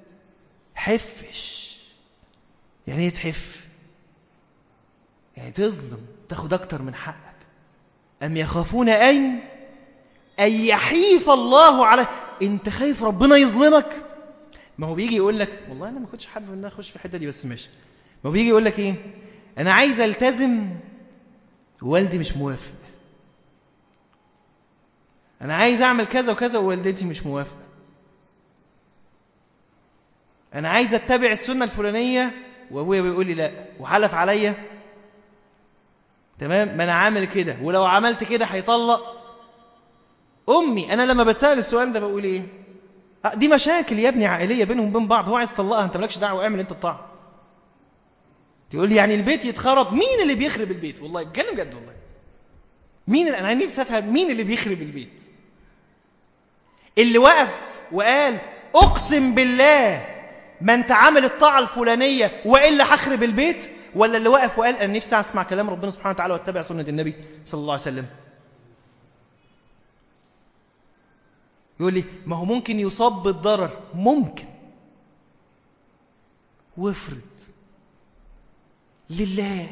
S1: حفش. يعني ايه تحف؟ يعني تظلم، تاخد اكتر من حقك. أم يخافون أن أن يحيف الله عليه. انت خايف ربنا يظلمك؟ ما هو بيجي يقول لك والله انا ما كنتش حابب ان اخش في الحته دي بس ماشي. ما هو بيجي يقول لك ايه؟ انا عايز التزم ووالدي مش موافق، انا عايز اعمل كذا وكذا ووالدتي مش موافقه، انا عايز اتبع السنه الفلانيه وابويا بيقول لي لا وحلف عليا تمام ما انا عامل كده، ولو عملت كده هيطلق امي. انا لما بتسال السؤال ده بقول ايه؟ دي مشاكل يا ابني عائليه بينهم وبين بعض، هو عايز يطلقها انت مالكش دعوه، اعمل انت الطاعه. تقول لي يعني البيت يتخرب؟ مين اللي بيخرب البيت؟ والله بتكلم جد والله. مين اللي... انا نفسي افهم مين اللي بيخرب البيت؟ اللي وقف وقال اقسم بالله ما انت عامل الطاعه الفلانيه والا هخرب البيت، ولا اللي وقف وقال انا نفسي اسمع كلام ربنا سبحانه وتعالى واتبع سنه النبي صلى الله عليه وسلم؟ يقول لي ما هو ممكن يصاب بالضرر. ممكن، وافرض لله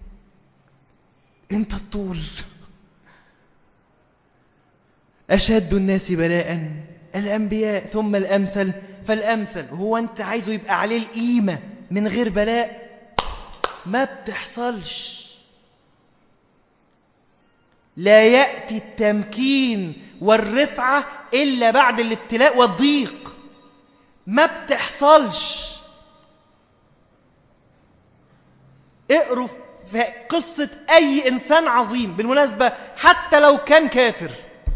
S1: انت الطول. أشد الناس بلاء الأنبياء ثم الأمثل فالأمثل. هو أنت عايزه يبقى عليه القيمة من غير بلاء؟ ما بتحصلش. لا يأتي التمكين والرفعة إلا بعد الابتلاء والضيق. ما بتحصلش. اقروا في قصة أي إنسان عظيم، بالمناسبة حتى لو كان كافر،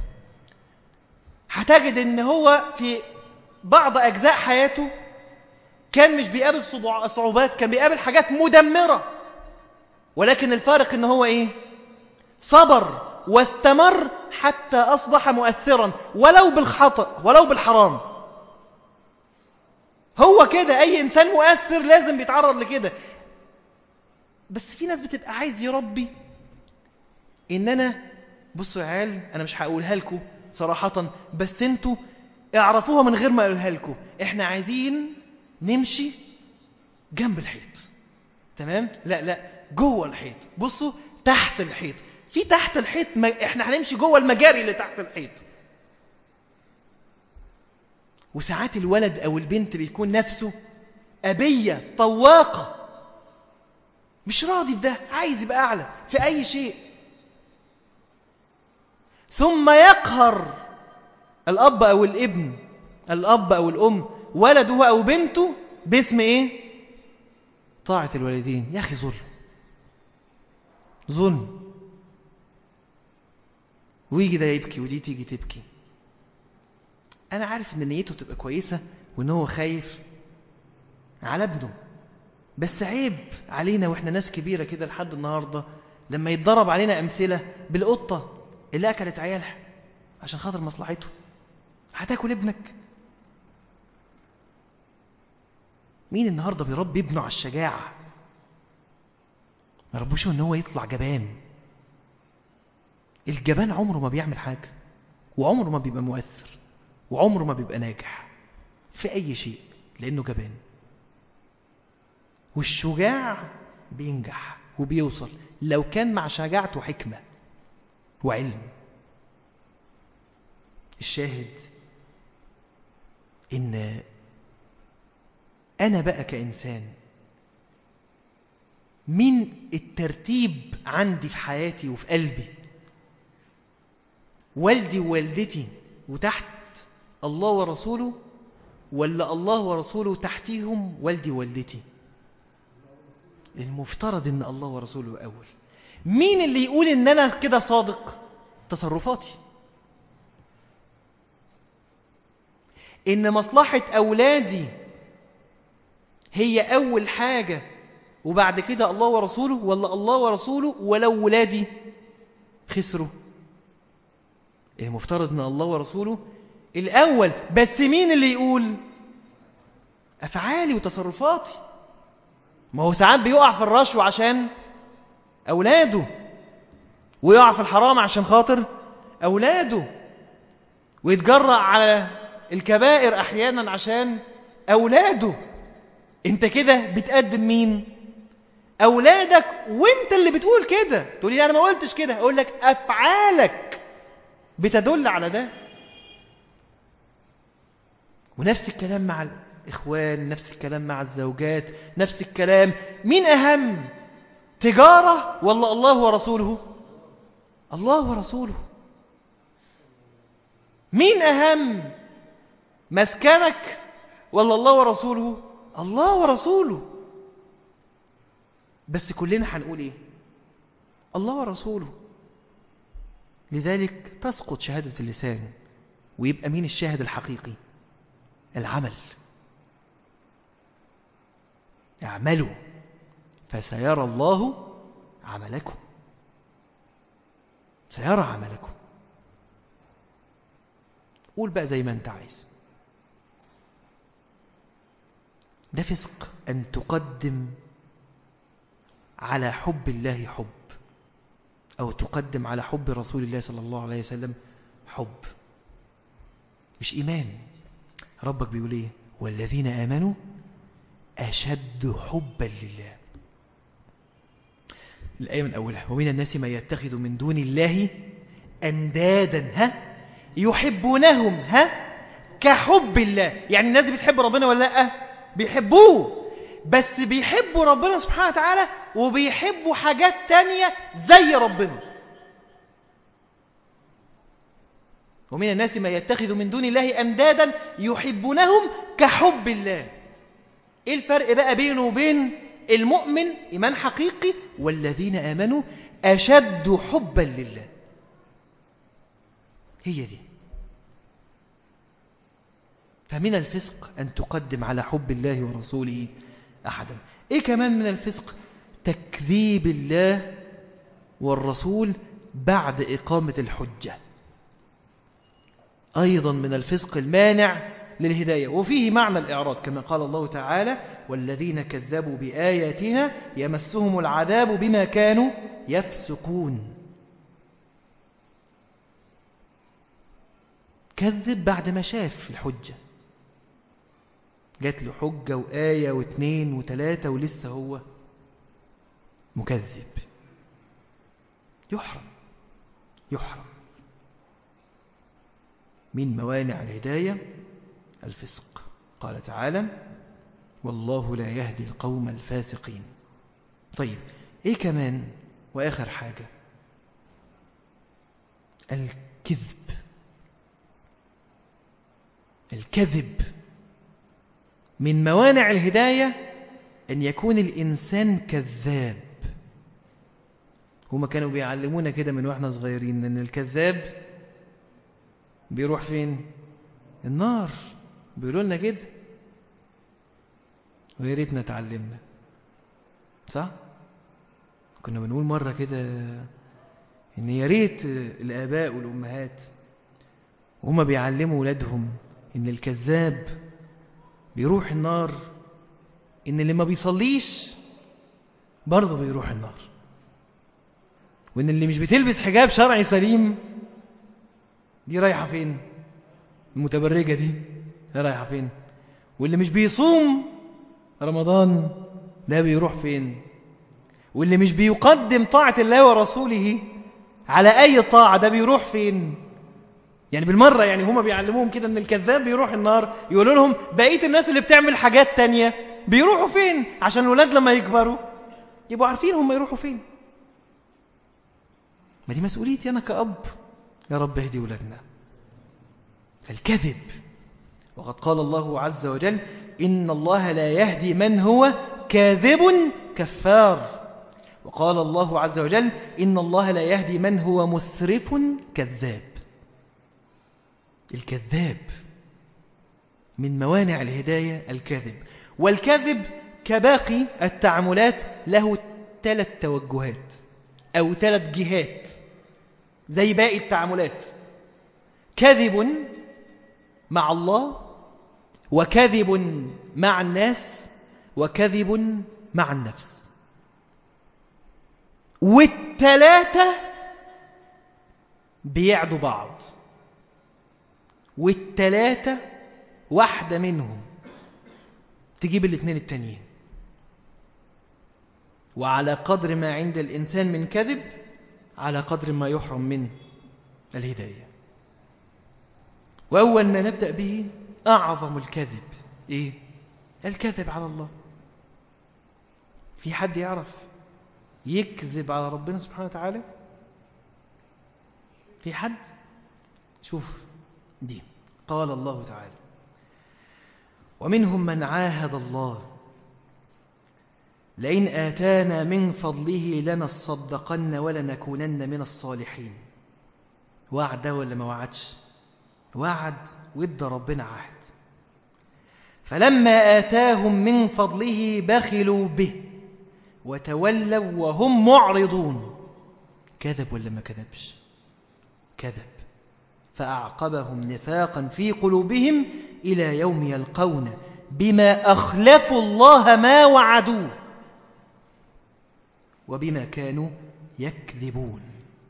S1: هتجد إن هو في بعض أجزاء حياته كان مش بيقابل صعوبات، كان بيقابل حاجات مدمرة، ولكن الفارق إن هو إيه؟ صبر واستمر حتى أصبح مؤثرا، ولو بالخطأ ولو بالحرام. هو كده، أي إنسان مؤثر لازم بيتعرض لكده. بس في ناس بتبقى عايز يربي إن أنا، بصوا يا عيال، أنا مش هقولها لكم صراحة، بس انتوا اعرفوها من غير ما اقولها لكم. احنا عايزين نمشي جنب الحيط، تمام؟ لا لا، جوه الحيط. بصوا، تحت الحيط. في تحت الحيط ما احنا هنمشي جوه المجاري اللي تحت الحيط. وساعات الولد او البنت بيكون نفسه أبية طواقة، مش راضي بده، عايز يبقى أعلى في أي شيء، ثم يقهر الأب أو الابن، الأب أو الأم، ولده أو بنته باسم إيه؟ طاعة الوالدين. يا أخي ظلم، ظلم. ويجي ده يبكي ودي تيجي تبكي. أنا عارف إن نيته تبقى كويسة وإن هو خايف على ابنه، بس عيب علينا وإحنا ناس كبيرة كده لحد النهاردة لما يتضرب علينا أمثلة بالقطة اللي أكلت عيالها عشان خاطر مصلحته. هتاكل ابنك؟ مين النهاردة بيربي ابنه على الشجاعة؟ ما ربوش ان هو يطلع جبان. الجبان عمره ما بيعمل حاجة، وعمره ما بيبقى مؤثر، وعمره ما بيبقى ناجح في اي شيء، لانه جبان. والشجاع بينجح وبيوصل لو كان مع شجاعته حكمة وعلم. الشاهد إن أنا بقى كإنسان من الترتيب عندي في حياتي وفي قلبي والدي ووالدتي وتحت الله ورسوله، ولا الله ورسوله تحتيهم والدي ووالدتي؟ المفترض إن الله ورسوله أول. مين اللي يقول إن أنا كده صادق؟ تصرفاتي. إن مصلحة أولادي هي أول حاجة وبعد كده الله ورسوله، ولا الله ورسوله ولو ولادي خسروا؟ المفترض أن الله ورسوله الأول، بس مين اللي يقول؟ أفعالي وتصرفاتي. ما هو ساعات بيقع في الرشوة عشان أولاده، ويقع في الحرام عشان خاطر أولاده، ويتجرأ على الكبائر أحيانا عشان أولاده. انت كده بتقدم مين؟ أولادك. وانت اللي بتقول كده، تقول لي أنا ما قلتش كده، أقول لك أفعالك بتدل على ده. ونفس الكلام مع الإخوان، نفس الكلام مع الزوجات، نفس الكلام. مين أهم؟ تجارة ولا الله ورسوله؟ الله ورسوله. مين أهم؟ مسكنك ولا الله ورسوله؟ الله ورسوله. بس كلنا هنقول ايه؟ الله ورسوله. لذلك تسقط شهادة اللسان، ويبقى مين الشاهد الحقيقي؟ العمل. اعملوا فسيرى الله عملكم، سيرى عملكم. قول بقى زي ما انت عايز. ده فسق أن تقدم على حب الله حب، أو تقدم على حب رسول الله صلى الله عليه وسلم حب. مش إيمان. ربك بيقول إيه؟ والذين آمنوا أشد حبا لله. الآية من أولها: ومن الناس من يتخذ من دون الله أندادا ها يحبونهم ها كحب الله. يعني الناس دي بتحب ربنا ولا لا؟ بيحبوه، بس بيحبوا ربنا سبحانه وتعالى وبيحبوا حاجات تانية زي ربنا. ومن الناس ما يتخذ من دون الله أندادا يحبونهم كحب الله. ايه الفرق بقى بينه وبين المؤمن إيمان حقيقي؟ والذين آمنوا أشد حبا لله. هي دي. فمن الفسق أن تقدم على حب الله ورسوله أحدا. إيه كمان من الفسق؟ تكذيب الله والرسول بعد إقامة الحجة. أيضا من الفسق المانع للهداية، وفيه معنى الإعراض كما قال الله تعالى: والذين كذبوا بآياتنا يمسهم العذاب بما كانوا يفسقون. كذب بعد ما شاف الحجة، جات له حجة وآية واثنين وثلاثة ولسه هو مكذب. يحرم يحرم. من موانع الهداية الفسق. قال تعالى: والله لا يهدي القوم الفاسقين. طيب ايه كمان؟ واخر حاجة الكذب. الكذب من موانع الهداية أن يكون الإنسان كذاب. هما كانوا بيعلمونا كده من واحنا صغيرين أن الكذاب بيروح فين؟ النار. بيقولوا لنا كده، ويا ريتنا اتعلمنا. صح؟ كنا بنقول مرة كده ان يا ريت الآباء والأمهات وهما بيعلموا ولادهم ان الكذاب بيروح النار، ان اللي ما بيصليش برضه بيروح النار، وان اللي مش بتلبس حجاب شرعي سليم دي رايحة فين؟ المتبرجة دي رايحة فين؟ واللي مش بيصوم رمضان ده بيروح فين؟ واللي مش بيقدم طاعة الله ورسوله على أي طاعة ده بيروح فين؟ يعني بالمرة يعني هما بيعلموهم كده ان الكذاب بيروح النار، يقولوا لهم بقية الناس اللي بتعمل حاجات تانية بيروحوا فين؟ عشان الولاد لما يكبروا يبقوا عارفين هم يروحوا فين. ما دي مسؤوليتي أنا كأب، يا رب اهدي ولادنا. فالكذب، وقد قال الله عز وجل: إن الله لا يهدي من هو كاذب كفار. وقال الله عز وجل: إن الله لا يهدي من هو مسرف كذاب. الكذاب من موانع الهداية الكذب. والكذب كباقي التعاملات له ثلاث توجهات أو ثلاث جهات زي باقي التعاملات: كذب مع الله، وكذب مع الناس، وكذب مع النفس. والثلاثة بيعدوا بعض، والثلاثة واحدة منهم تجيب الاثنين التانيين. وعلى قدر ما عند الإنسان من كذب على قدر ما يحرم من الهداية. وأول ما نبدأ به أعظم الكذب إيه؟ الكذب على الله. في حد يعرف يكذب على ربنا سبحانه وتعالى؟ في حد؟ شوف دي، قال الله تعالى: ومنهم من عاهد الله لئن آتانا من فضله لنصدقن ولنكونن من الصالحين. وعد ولا ما وعدش؟ وعد، وادى ربنا عهد. فلما آتاهم من فضله بخلوا به وتولوا وهم معرضون. كذب ولا ما كذبش؟ كذب. فأعقبهم نفاقا في قلوبهم إلى يوم يلقونه بما أخلفوا الله ما وعدوه وبما كانوا يكذبون.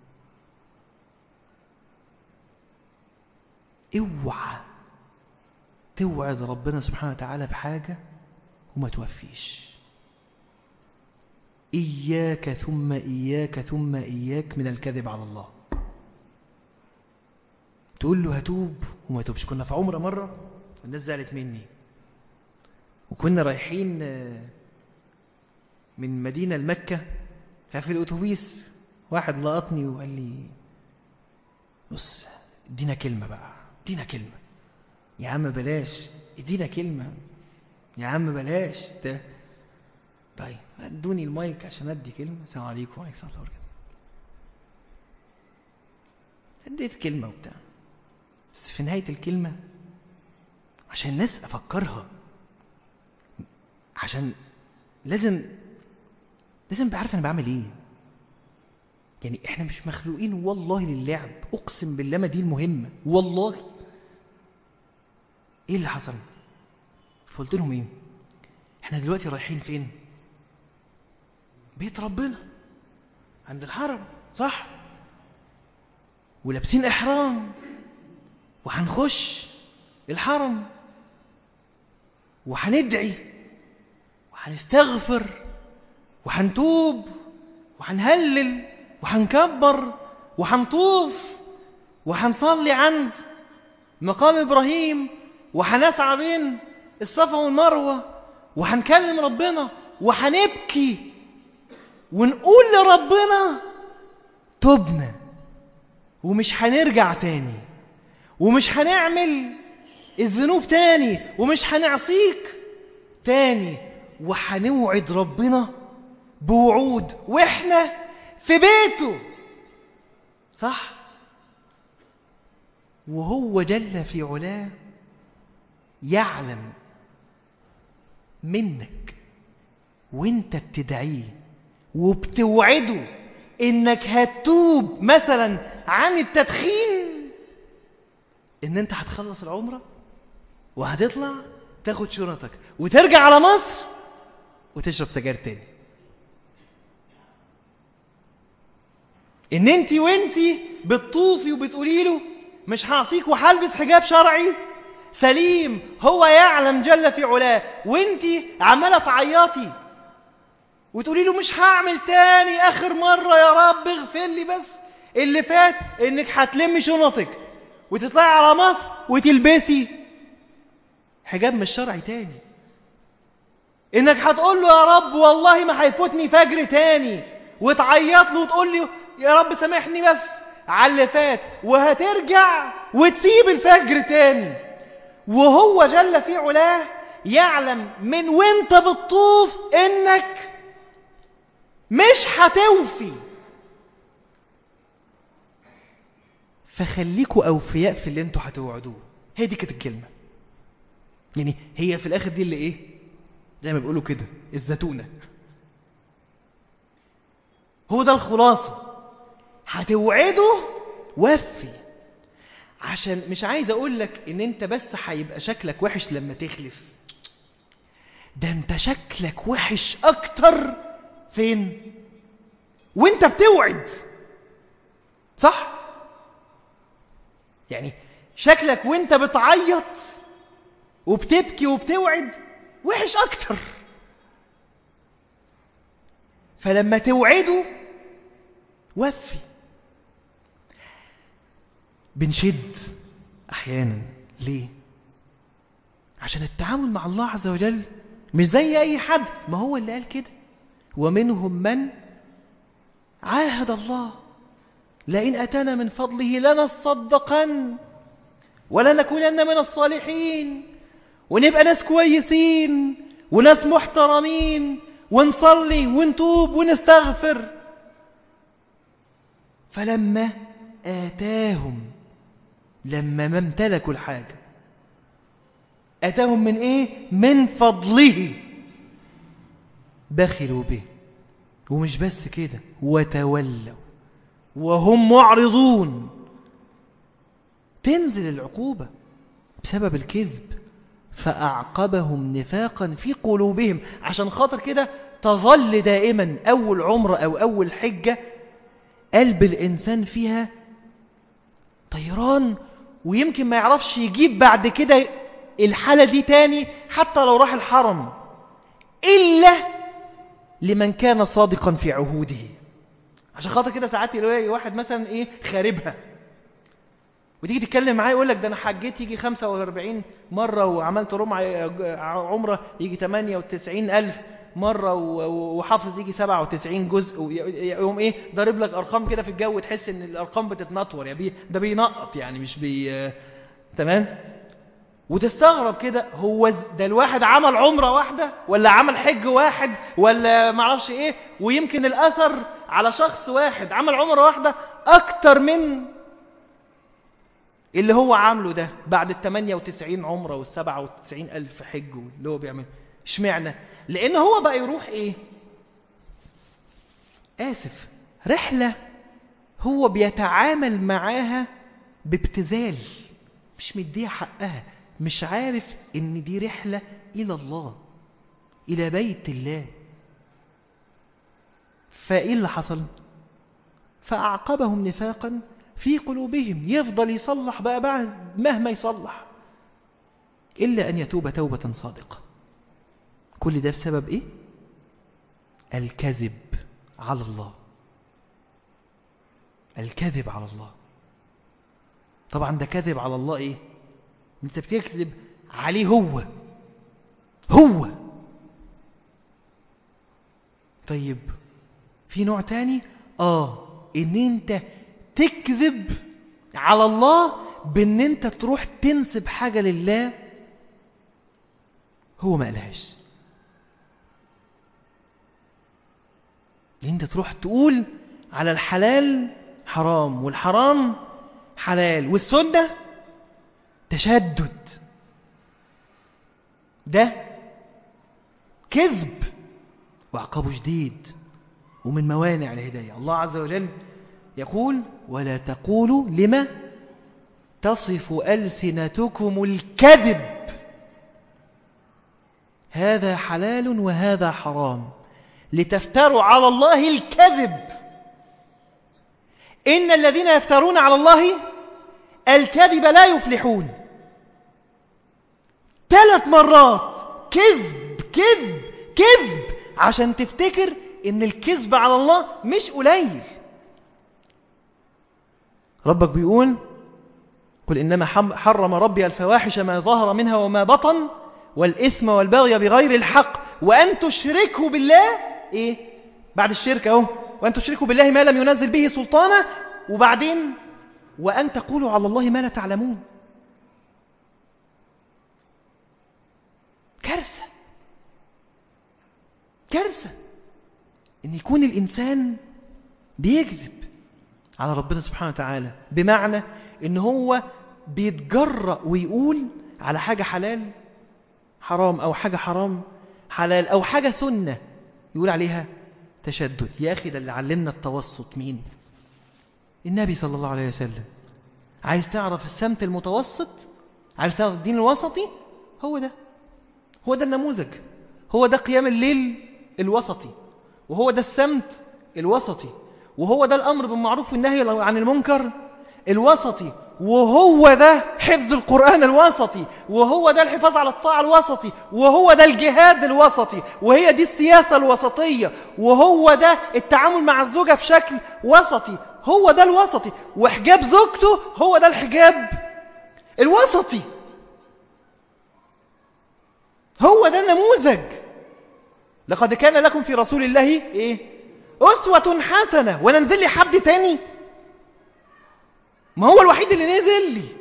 S1: اوعى توعد ربنا سبحانه وتعالى بحاجة وما توفيش. إياك ثم إياك ثم إياك من الكذب على الله. تقول له هتوب وما توبش. كنا في عمرة مرة والناس زعلت مني، وكنا رايحين من مدينة لمكة، ففي الأتوبيس واحد لقطني وقال لي بص ادينا كلمة بقى، ادينا كلمة يا عم بلاش، ادينا كلمة يا عم بلاش ده. طيب ادوني المايك عشان ادي كلمة. السلام عليكم وعليكم السلام ورحمة الله. اديت كلمة وبتاع، بس في نهاية الكلمة عشان الناس افكرها، عشان لازم لازم بعرف انا بعمل ايه. يعني احنا مش مخلوقين والله للعب، اقسم بالله ما دي المهمة والله. ايه اللي حصل؟ فقلت لهم ايه؟ احنا دلوقتي رايحين فين؟ بيت ربنا عند الحرم، صح؟ ولابسين احرام وهنخش الحرم وهندعي وهنستغفر وهنتوب وهنهلل وهنكبر وهنطوف وهنصلي عند مقام إبراهيم وهنسعى بين الصفا والمروة وهنكلم ربنا وهنبكي ونقول لربنا تبنا ومش هنرجع تاني ومش هنعمل الذنوب تاني ومش هنعصيك تاني، وهنوعد ربنا بوعود واحنا في بيته، صح؟ وهو جل في علاه يعلم منك وانت بتدعيه وبتوعده انك هتتوب مثلا عن التدخين، ان انت هتخلص العمرة وهتطلع تاخد شنطك وترجع على مصر وتشرب سجاير تاني. ان انت وانت بتطوفي وبتقولي له مش هعصيك وهلبس حجاب شرعي سليم، هو يعلم جل في علاه، وانت عماله تعيطي وتقولي له مش هعمل تاني، اخر مره يا رب اغفر لي بس اللي فات، انك هتلمي شنطك وتطلعي على مصر وتلبسي حجاب مش شرعي تاني، انك هتقول له يا رب والله ما هيفوتني فجر تاني، وتعيط له وتقول له يا رب سامحني بس على اللي فات، وهترجع وتسيب الفجر تاني. وهو جل في علاه يعلم من وانت بتطوف انك مش هتوفي، فخليكوا اوفياء في اللي انتوا هتوعدوه. هي دي كانت الكلمه، يعني هي في الاخر دي اللي ايه زي ما بيقولوا كده الزتونه، هو ده الخلاصه. هتوعده وفي، عشان مش عايز اقول لك ان انت بس هيبقى شكلك وحش لما تخلف، ده انت شكلك وحش اكتر فين وانت بتوعد، صح؟ يعني شكلك وانت بتعيط وبتبكي وبتوعد وحش اكتر، فلما توعده وفي. بنشد احيانا ليه؟ عشان التعامل مع الله عز وجل مش زي اي حد، ما هو اللي قال كده ومنهم من عاهد الله لئن اتانا من فضله لنصدقن ولنكونن من الصالحين، ونبقى ناس كويسين وناس محترمين ونصلي ونتوب ونستغفر. فلما آتاهم، لما ما امتلكوا الحاجة، آتاهم من ايه؟ من فضله، بخلوا به. ومش بس كده، وتولوا وهم معرضون، تنزل العقوبة بسبب الكذب، فأعقبهم نفاقا في قلوبهم. عشان خاطر كده تظل دائما أول عمرة أو أول حجة قلب الإنسان فيها طيران، ويمكن ما يعرفش يجيب بعد كده الحالة دي تاني حتى لو راح الحرم، إلا لمن كان صادقا في عهوده. عشان خاطر كده ساعات يلاقي واحد مثلا إيه خاربها، وتيجي تتكلم معاه يقول لك ده انا حجيت يجي خمسة وأربعين مرة وعملت رمع عمرة يجي ثمانية وتسعين ألف مرة وحافظ يجي سبعة وتسعين جزء، يقوم ايه ضارب لك ارقام كده في الجو تحس ان الارقام بتتنطور، يا بي ده بينقط يعني مش بي تمام. وتستغرب كده، هو ده الواحد عمل عمرة واحدة ولا عمل حج واحد ولا معرفش ايه، ويمكن الاثر على شخص واحد عمل عمرة واحدة اكتر من اللي هو عامله ده بعد الثمانية وتسعين عمرة والسبعة وتسعين ألف حج اللي هو بيعمله. اشمعنى؟ لأن هو بقى يروح إيه؟ آسف، رحلة هو بيتعامل معاها بابتذال، مش مديها حقها، مش عارف إن دي رحلة إلى الله، إلى بيت الله. فإيه اللي حصل؟ فأعقبهم نفاقا في قلوبهم، يفضل يصلح بقى بعد مهما يصلح إلا أن يتوب توبة صادقة. كل ده بسبب إيه؟ الكذب على الله، الكذب على الله. طبعا ده كذب على الله إيه؟ أنت بتكذب عليه هو هو. طيب في نوع تاني، آه إن أنت تكذب على الله بأن أنت تروح تنسب حاجة لله هو ما قالهاش. أنت تروح تقول على الحلال حرام والحرام حلال والسنة تشدد، ده كذب وعقابه شديد ومن موانع الهداية. الله عز وجل يقول: ولا تقولوا لما تصف ألسنتكم الكذب هذا حلال وهذا حرام لتفتروا على الله الكذب إن الذين يفترون على الله الكذب لا يفلحون. ثلاث مرات كذب كذب كذب عشان تفتكر إن الكذب على الله مش قليل. ربك بيقول: قل إنما حرم ربي الفواحش ما ظهر منها وما بطن والإثم والبغي بغير الحق وأن تشركوا بالله. إيه بعد الشرك أهو؟ وأن تشركوا بالله ما لم ينزل به سلطانا، وبعدين وأن تقولوا على الله ما لا تعلمون. كارثة كارثة إن يكون الإنسان بيكذب على ربنا سبحانه وتعالى، بمعنى إن هو بيتجرأ ويقول على حاجة حلال حرام، أو حاجة حرام حلال، أو حاجة سنة يقول عليها تشدد. يا أخي ده اللي علمنا التوسط مين؟ النبي صلى الله عليه وسلم. عايز تعرف السمت المتوسط، عايز تعرف الدين الوسطي، هو ده هو ده النموذج، هو ده قيام الليل الوسطي، وهو ده السمت الوسطي، وهو ده الأمر بالمعروف والنهي عن المنكر الوسطي، وهو ده حفظ القرآن الوسطي، وهو ده الحفاظ على الطاعة الوسطي، وهو ده الجهاد الوسطي، وهي دي السياسة الوسطية، وهو ده التعامل مع الزوجة في شكل وسطي، هو ده الوسطي، وحجاب زوجته هو ده الحجاب الوسطي، هو ده النموذج. لقد كان لكم في رسول الله إيه؟ أسوة حسنة. وننزل لي حد تاني؟ ما هو الوحيد اللي نزل لي.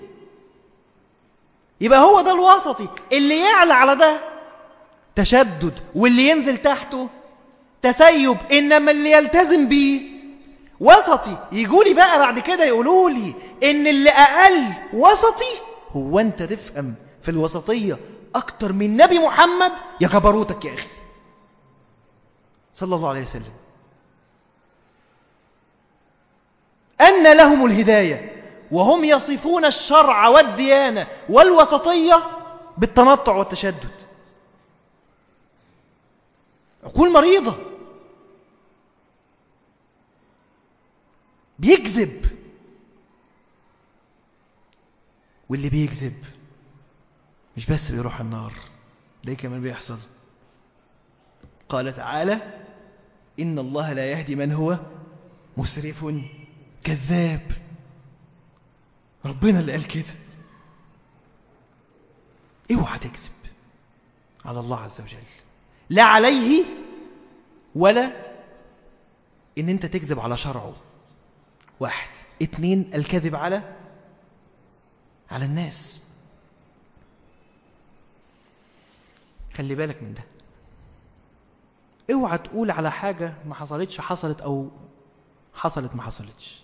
S1: يبقى هو ده الوسطي، اللي يعلى على ده تشدد واللي ينزل تحته تسيب، إنما اللي يلتزم بيه وسطي. يقولي بقى بعد كده يقولوا لي إن اللي أقل وسطي. هو أنت تفهم في الوسطية أكتر من نبي محمد؟ يا جبروتك يا أخي صلى الله عليه وسلم. أن لهم الهداية وهم يصفون الشرع والديانة والوسطية بالتنطع والتشدد. عقول مريضة، بيكذب، واللي بيكذب مش بس بيروح النار، ده كمان بيحصل. قال تعالى: إن الله لا يهدي من هو مسرف كذاب. ربنا اللي قال كده. اوعى تكذب على الله عز وجل، لا عليه ولا ان انت تكذب على شرعه. واحد. اتنين، الكذب على على الناس. خلي بالك من ده. اوعى تقول على حاجة ما حصلتش حصلت، او حصلت ما حصلتش.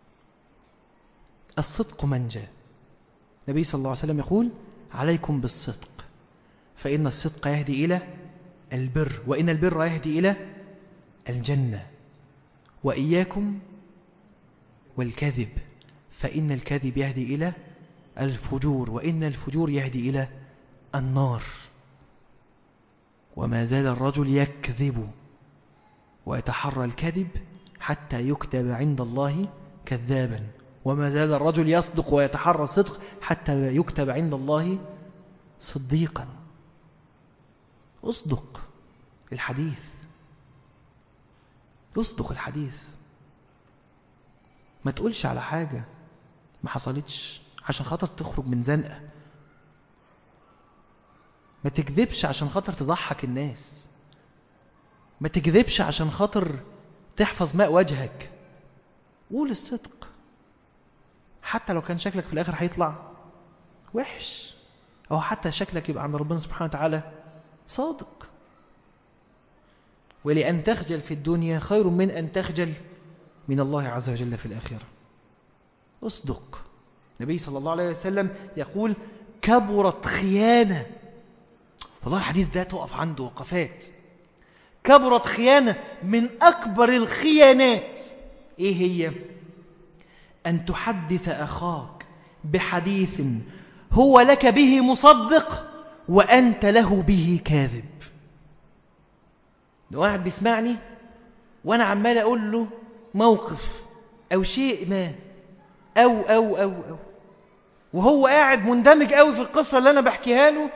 S1: الصدق منجى. النبي صلى الله عليه وسلم يقول: عليكم بالصدق فإن الصدق يهدي إلى البر، وإن البر يهدي إلى الجنة، وإياكم والكذب فإن الكذب يهدي إلى الفجور، وإن الفجور يهدي إلى النار. وما زال الرجل يكذب ويتحرى الكذب حتى يكتب عند الله كذابا، وما زال الرجل يصدق ويتحرى الصدق حتى يكتب عند الله صديقا. اصدق الحديث، اصدق الحديث. ما تقولش على حاجة ما حصلتش عشان خاطر تخرج من زنقة. ما تكذبش عشان خاطر تضحك الناس. ما تكذبش عشان خاطر تحفظ ماء وجهك. قول الصدق حتى لو كان شكلك في الآخر هيطلع وحش، أو حتى شكلك يبقى عند ربنا سبحانه وتعالى صادق. ولأن تخجل في الدنيا خير من أن تخجل من الله عز وجل في الآخرة. اصدق. النبي صلى الله عليه وسلم يقول: كبرت خيانة. والله الحديث ده تقف عنده وقفات. كبرت خيانة، من أكبر الخيانات. إيه هي؟ أن تحدث أخاك بحديث هو لك به مصدق وأنت له به كاذب. لو واحد بيسمعني وأنا عمال أقول له موقف أو شيء ما أو أو أو أو وهو قاعد مندمج قوي في القصة اللي أنا بحكيها له،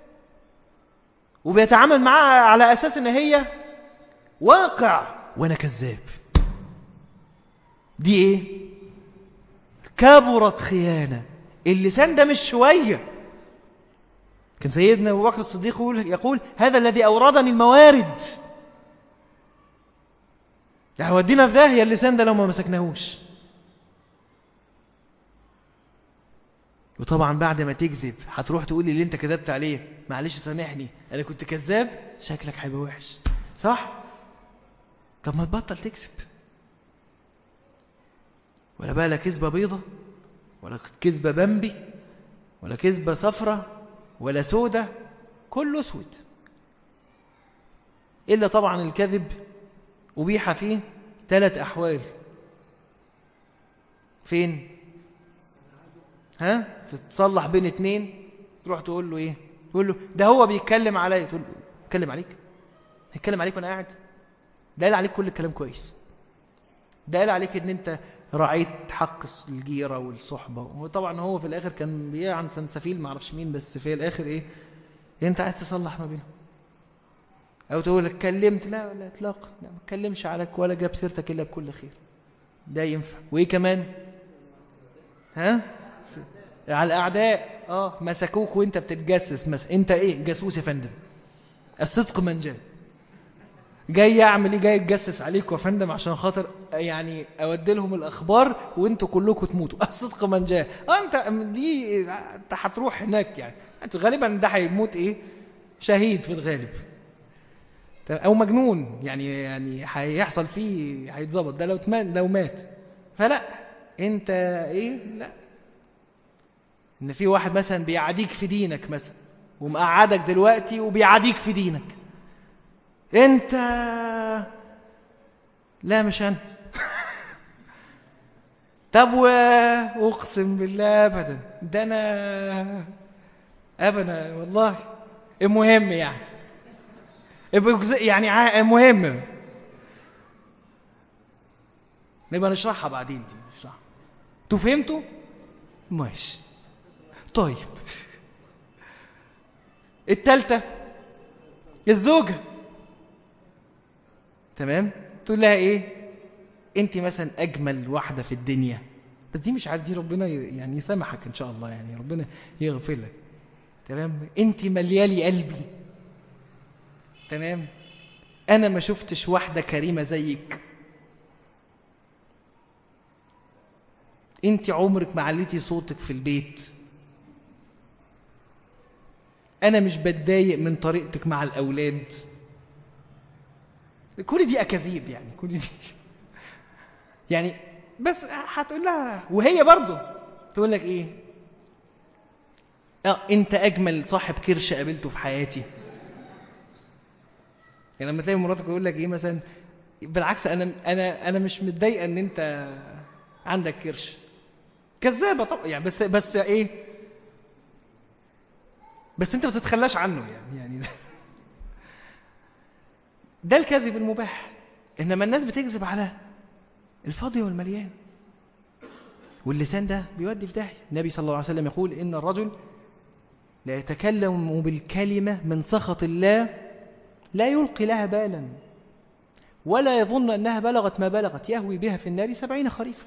S1: وبيتعامل معاها على أساس إن هي واقع، وأنا كذاب. دي إيه؟ كبرت خيانة. اللسان ده مش شوية. كان سيدنا أبو بكر الصديق يقول, يقول هذا الذي أوردني الموارد. يعني ودينا في داهية اللسان ده لو ما مسكناهوش. وطبعا بعد ما تكذب هتروح تقول لي اللي انت كذبت عليه معلش سامحني انا كنت كذاب، شكلك هيبقى وحش، صح؟ طب ما تبطل تكذب. ولا بقى لا كذبة بيضة ولا كذبة بمبي ولا كذبة صفرة ولا سودة، كله اسود. إلا طبعا الكذب أبيح فيه ثلاث أحوال. فين؟ ها؟ تتصلح بين اتنين، تروح تقول له ايه؟ تقول له ده هو بيتكلم عليا، تقول له بيتكلم عليك؟ هيتكلم عليك وانا قاعد؟ ده قال عليك كل الكلام كويس، ده قال عليك ان انت راعيت حق الجيرة والصحبة، وطبعا هو في الاخر كان بيقع عن سنسفيل معرفش مين، بس في الاخر ايه؟ انت عايز تصلح ما بينهم. او تقول لك اتكلمت، لا ولا اطلاقا، لا ما اتكلمش عليك ولا جاب سيرتك الا بكل خير. ده ينفع. وايه كمان؟ ها؟ على الاعداء، اه مسكوك وانت بتتجسس مثلا، انت ايه؟ جاسوس يا فندم. الصدق منجاه. جاي اعمل ايه؟ جاي اتجسس عليك يا فندم عشان خاطر يعني اودي لهم الاخبار وانتوا كلكم تموتوا. الصدق منجاه. اه انت دي انت هتروح هناك يعني، انت غالبا ده هيموت ايه؟ شهيد في الغالب، او مجنون يعني، يعني هيحصل فيه هيتظبط ده لو مات لو مات. فلا انت ايه؟ لا، ان في واحد مثلا بيعاديك في دينك مثلا ومقعدك دلوقتي وبيعاديك في دينك، انت لا مش انا. طب واقسم بالله ابدا، ده انا ابدا والله. المهم يعني يعني المهم نبقى نشرحها بعدين، دي نشرحها. انتوا فهمتوا؟ ماشي طيب. التالتة الزوجة، تمام؟ تقول لها ايه؟ انت مثلا اجمل واحدة في الدنيا، بس دي مش عارف، دي ربنا يعني يسامحك ان شاء الله، يعني ربنا يغفر لك. تمام، انت مليالي قلبي. تمام، انا ما شفتش واحدة كريمة زيك. انت عمرك ما عليتي صوتك في البيت. انا مش بتضايق من طريقتك مع الاولاد. كل دي اكاذيب يعني، كل دي يعني. بس هتقول لها وهي برضو تقول لك ايه؟ اه انت اجمل صاحب كرش قابلته في حياتي. يعني لما تلاقي مراتك يقول لك ايه مثلا، بالعكس انا انا انا مش متضايقه ان انت عندك كرش. كذابه طبعا يعني، بس بس ايه، بس انت ما تتخلاش عنه يعني يعني ده, ده الكذب المباح. انما الناس بتكذب على الفاضي والمليان، واللسان ده بيودي في داهيه. النبي صلى الله عليه وسلم يقول ان الرجل لا يتكلم بالكلمه من سخط الله لا يلقي لها بالا ولا يظن انها بلغت ما بلغت يهوي بها في النار سبعين خريفا.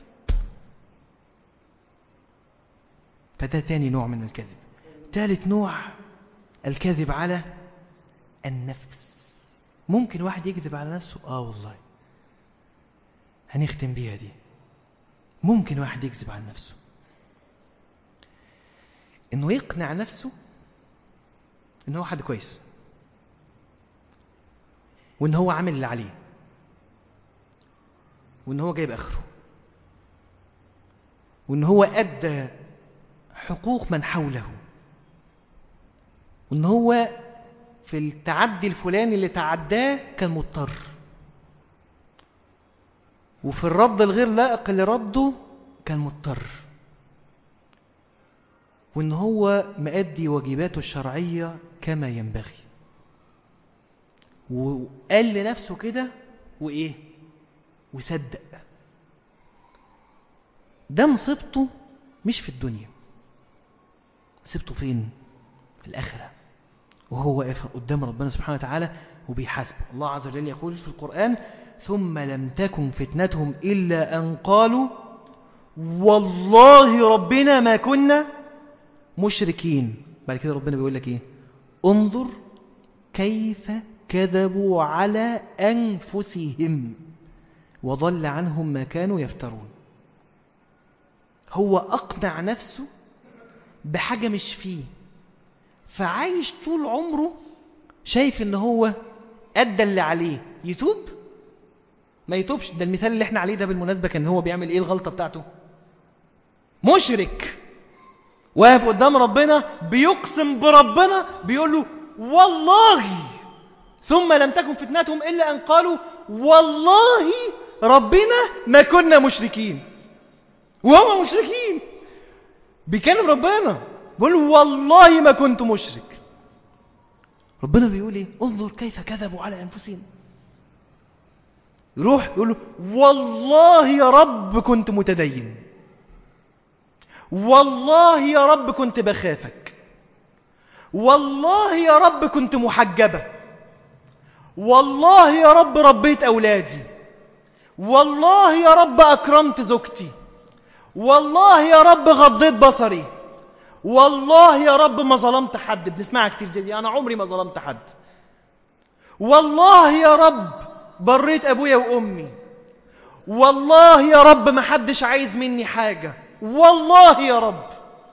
S1: فده ثاني نوع من الكذب. ثالث نوع الكذب على النفس. ممكن واحد يكذب على نفسه، اه والله هنختم بيها دي. ممكن واحد يكذب على نفسه انه يقنع نفسه انه هو حد كويس، وان هو عامل اللي عليه، وان هو جايب اخره، وان هو ادى حقوق من حوله، وان هو في التعدي الفلاني اللي تعداه كان مضطر، وفي الرد الغير لائق اللي رده كان مضطر، وان هو مؤدي واجباته الشرعية كما ينبغي. وقال لنفسه كده وايه وصدق. ده مصيبته مش في الدنيا، مصيبته فين؟ في الآخرة، وهو واقف قدام ربنا سبحانه وتعالى وبيحاسبه. الله عز وجل يقول في القرآن: ثم لم تكن فتنتهم إلا أن قالوا والله ربنا ما كنا مشركين. بعد كده ربنا بيقول لك ايه؟ انظر كيف كذبوا على أنفسهم وضل عنهم ما كانوا يفترون. هو أقنع نفسه بحاجة مش فيه، فعايش طول عمره شايف ان هو أدى اللي عليه. يتوب؟ ما يتوبش. ده المثال اللي احنا عليه ده بالمناسبة كان هو بيعمل ايه الغلطة بتاعته؟ مشرك واقف قدام ربنا بيقسم بربنا بيقول له والله ثم لم تكن فتنتهم إلا أن قالوا والله ربنا ما كنا مشركين. وهم مشركين بيكلم ربنا بيقول والله ما كنت مشرك. ربنا بيقول ايه؟ انظر كيف كذبوا على أنفسهم. يروح يقول له والله يا رب كنت متدين، والله يا رب كنت بخافك، والله يا رب كنت محجبة، والله يا رب ربيت أولادي، والله يا رب أكرمت زوجتي، والله يا رب غضيت بصري، والله يا رب ما ظلمت حد. بنسمعها كتير دي، أنا عمري ما ظلمت حد. والله يا رب بريت أبويا وأمي، والله يا رب ما حدش عايز مني حاجة، والله يا رب.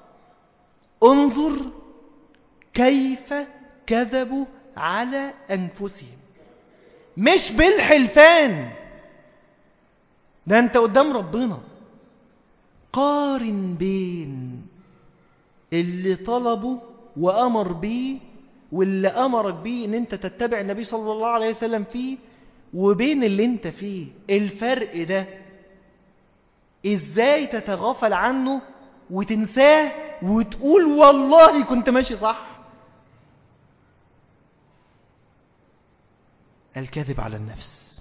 S1: انظر كيف كذبوا على أنفسهم. مش بالحلفان، ده أنت قدام ربنا. قارن بين اللي طلبه وأمر بيه واللي أمرك بيه إن أنت تتبع النبي صلى الله عليه وسلم فيه، وبين اللي أنت فيه. الفرق ده إزاي تتغافل عنه وتنساه وتقول والله كنت ماشي صح؟ الكذب على النفس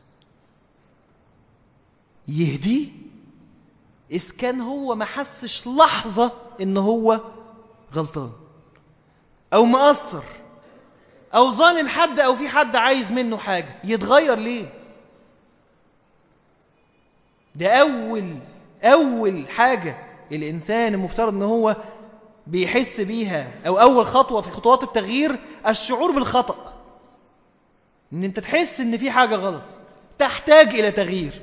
S1: يهديه إذ كان هو ما حسش لحظة إن هو غلطان أو مقصر أو ظالم حد أو في حد عايز منه حاجة. يتغير ليه؟ ده أول أول حاجة الإنسان المفترض أنه هو بيحس بيها، أو أول خطوة في خطوات التغيير الشعور بالخطأ، أن أنت تحس أن في حاجة غلط تحتاج إلى تغيير.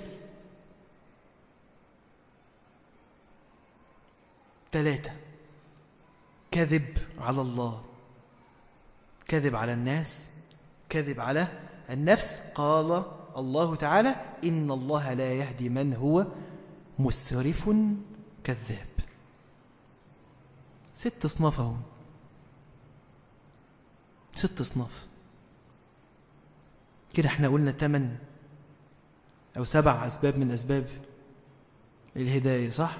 S1: ثلاثة، كذب على الله، كذب على الناس، كذب على النفس. قال الله تعالى إن الله لا يهدي من هو مسرف كذاب. ست اصناف اهو، ست اصناف كده. احنا قلنا ثمان او سبع اسباب من اسباب الهداية، صح؟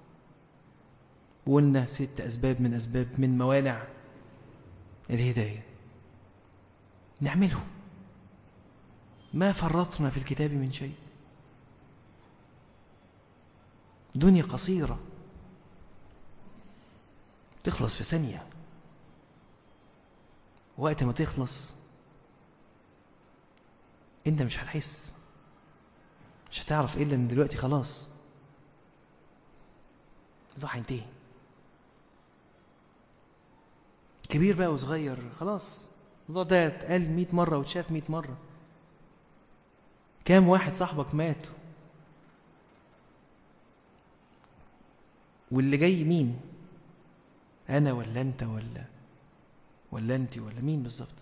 S1: وقلنا ست اسباب من اسباب من موانع الهداية. نعمله، ما فرطنا في الكتاب من شيء. دنيا قصيرة تخلص في ثانية، وقت ما تخلص انت مش هتحس، مش هتعرف الا ان دلوقتي خلاص الموضوع هينتهي. كبير بقى وصغير خلاص الموضوع ده اتقال مئة مرة وتشاف مئة مرة. كام واحد صاحبك مات واللي جاي مين؟ أنا ولا أنت ولا ولا أنت ولا مين بالظبط؟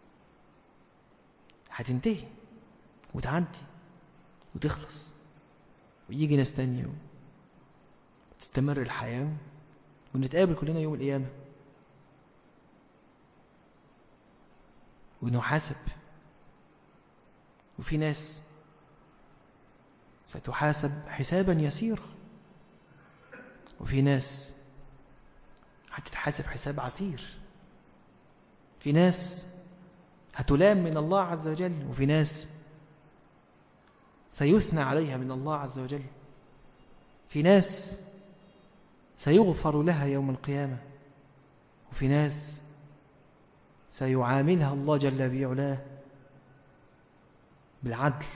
S1: هتنتهي وتعدي وتخلص ويجي ناس تانية وتستمر الحياة ونتقابل كلنا يوم القيامة ونحاسب. وفي ناس ستحاسب حسابا يسيرا، وفي ناس هتتحاسب حساب عسير. في ناس هتلام من الله عز وجل، وفي ناس سيثنى عليها من الله عز وجل. في ناس سيغفر لها يوم القيامة، وفي ناس سيعاملها الله جل وعلا بالعدل.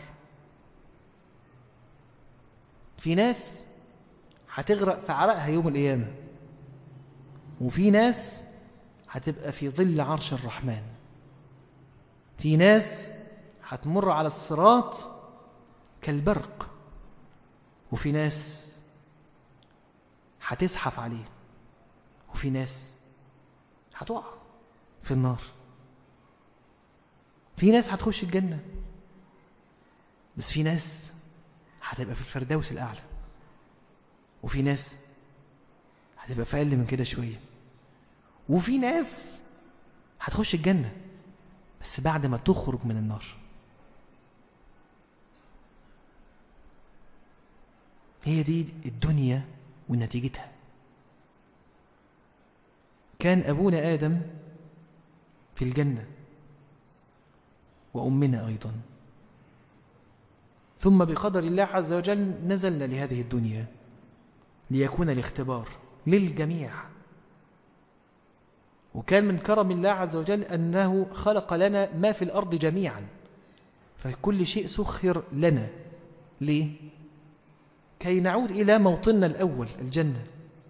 S1: في ناس هتغرق في عرقها يوم القيامة، وفي ناس هتبقى في ظل عرش الرحمن. في ناس هتمر على الصراط كالبرق، وفي ناس هتزحف عليه، وفي ناس هتقع في النار. في ناس هتخش الجنة، بس في ناس هتبقى في الفردوس الأعلى، وفي ناس هتبقى في أقل من كده شوية، وفي ناس هتخش الجنة بس بعد ما تخرج من النار. هي دي الدنيا ونتيجتها. كان أبونا آدم في الجنة وأمنا أيضا، ثم بقدر الله عز وجل نزلنا لهذه الدنيا ليكون الاختبار للجميع. وكان من كرم الله عز وجل أنه خلق لنا ما في الأرض جميعا، فكل شيء سخر لنا. ليه؟ كي نعود إلى موطننا الأول الجنة.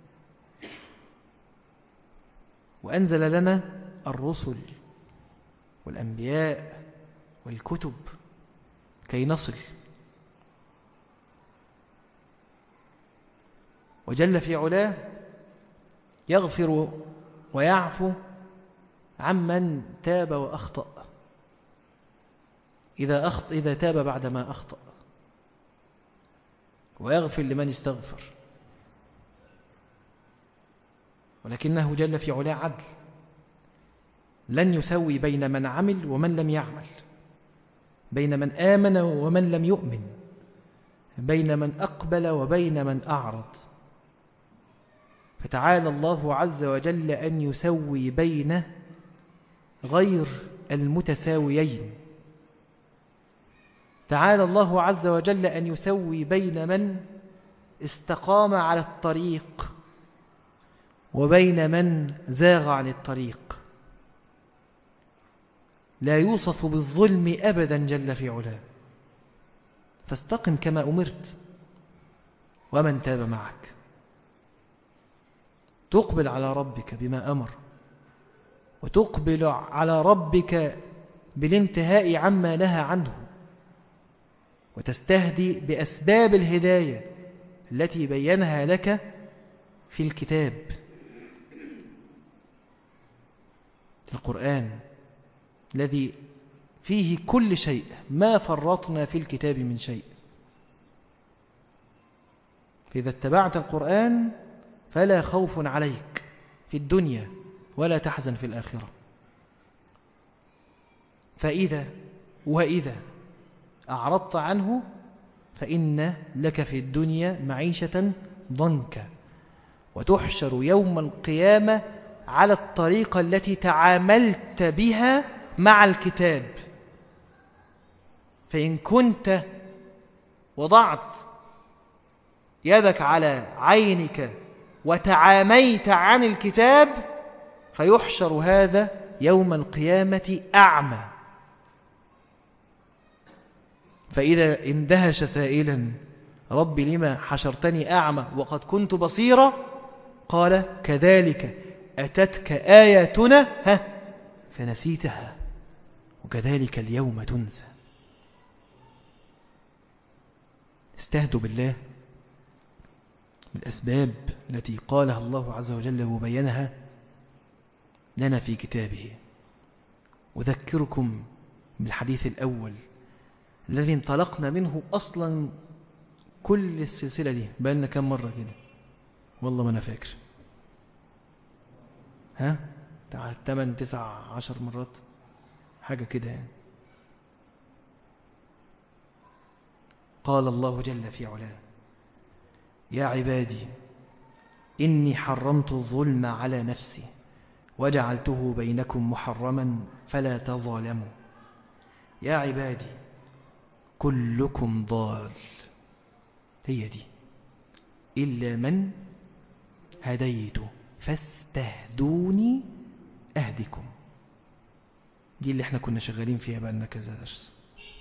S1: وأنزل لنا الرسل والأنبياء والكتب كي نصل. وجل في علاه يغفر ويعفو عمن تاب وأخطأ إذا, أخط إذا تاب بعدما أخطأ، ويغفر لمن استغفر. ولكنه جل في علاه عدل، لن يسوي بين من عمل ومن لم يعمل، بين من آمن ومن لم يؤمن، بين من أقبل وبين من أعرض. فتعالى الله عز وجل أن يسوي بين غير المتساويين. تعالى الله عز وجل أن يسوي بين من استقام على الطريق وبين من زاغ عن الطريق. لا يوصف بالظلم أبدا جل في علاه. فاستقم كما أمرت ومن تاب معك. تقبل على ربك بما أمر، وتقبل على ربك بالانتهاء عما نهى عنه، وتستهدي بأسباب الهداية التي بينها لك في الكتاب، في القرآن الذي فيه كل شيء، ما فرطنا في الكتاب من شيء. فإذا اتبعت القرآن فلا خوف عليك في الدنيا ولا تحزن في الآخرة. فإذا وإذا أعرضت عنه فإن لك في الدنيا معيشة ضنكا، وتحشر يوم القيامة على الطريقة التي تعاملت بها مع الكتاب. فإن كنت وضعت يدك على عينك وتعاميت عن الكتاب فيحشر هذا يوم القيامة أعمى. فإذا اندهش سائلا رب لما حشرتني أعمى وقد كنت بصيرا، قال كذلك أتتك آياتنا ها فنسيتها وكذلك اليوم تنسى. استهدوا بالله بالأسباب التي قالها الله عز وجل وبينها لنا في كتابه. أذكركم بالحديث الأول الذي انطلقنا منه أصلا كل السلسلة دي. بقالنا كم مرة كده؟ والله ما أنا فاكر. ها؟ تعال تمن تسع عشر مرات حاجة كده يعني. قال الله جل في علاه يا عبادي إني حرمت الظلم على نفسي وجعلته بينكم محرما فلا تظالموا. يا عبادي كلكم ضال، هي دي، إلا من هديت فاستهدوني أهدكم. دي اللي احنا كنا شغالين فيها بقالنا كذا درس.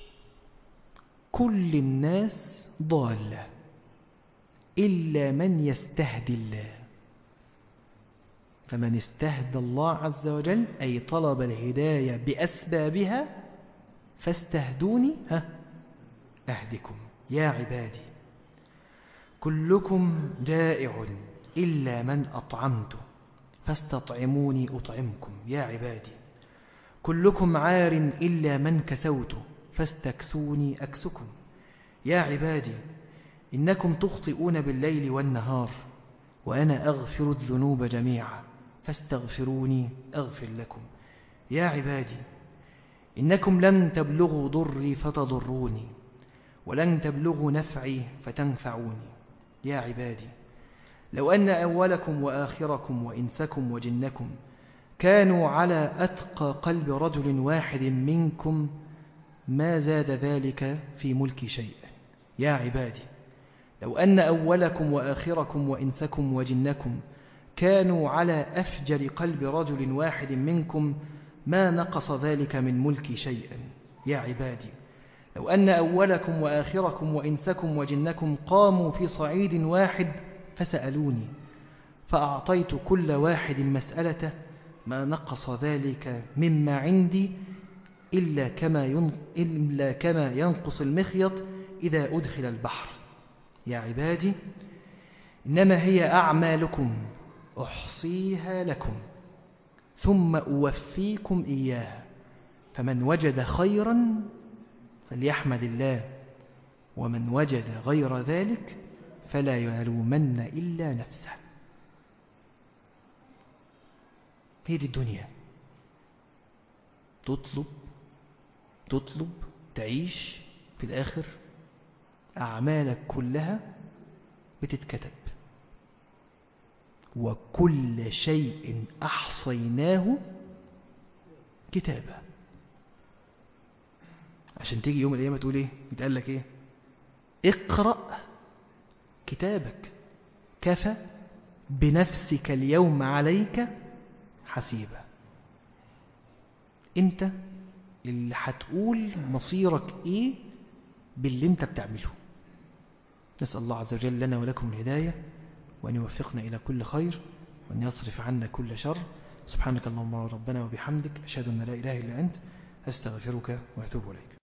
S1: كل الناس ضالة إلا من يستهدي الله. فمن استهدى الله عز وجل أي طلب الهداية بأسبابها فاستهدوني ها أهدكم. يا عبادي كلكم جائع إلا من أطعمت فاستطعموني أطعمكم. يا عبادي كلكم عار إلا من كسوت فاستكسوني أكسكم. يا عبادي إنكم تخطئون بالليل والنهار وأنا أغفر الذنوب جميعا فاستغفروني أغفر لكم. يا عبادي إنكم لن تبلغوا ضري فتضروني ولن تبلغوا نفعي فتنفعوني. يا عبادي لو أن أولكم وآخركم وإنسكم وجنكم كانوا على أتقى قلب رجل واحد منكم ما زاد ذلك في ملكي شيئا. يا عبادي لو أن أولكم وآخركم وإنسكم وجنكم كانوا على أفجر قلب رجل واحد منكم ما نقص ذلك من ملكي شيئا. يا عبادي لو أن أولكم وآخركم وإنسكم وجنكم قاموا في صعيد واحد فسألوني فأعطيت كل واحد مسألته ما نقص ذلك مما عندي إلا كما إلا كما ينقص المخيط إذا أدخل البحر. يا عبادي إنما هي أعمالكم أحصيها لكم ثم أوفيكم إياها فمن وجد خيرا فليحمد الله ومن وجد غير ذلك فلا يلومن إلا نفسه. هي دي الدنيا. تطلب تطلب تعيش في الآخر أعمالك كلها بتتكتب وكل شيء أحصيناه كتابة. عشان تيجي يوم القيامة تقول ايه؟ يتقال لك ايه؟ اقرأ كتابك كفى بنفسك اليوم عليك حسيبا. انت اللي هتقول مصيرك ايه باللي انت بتعمله. نسأل الله عز وجل لنا ولكم الهداية وأن يوفقنا إلى كل خير. وأن يصرف عنا كل شر. سبحانك اللهم ربنا وبحمدك، أشهد أن لا إله إلا أنت، أستغفرك وأتوب إليك.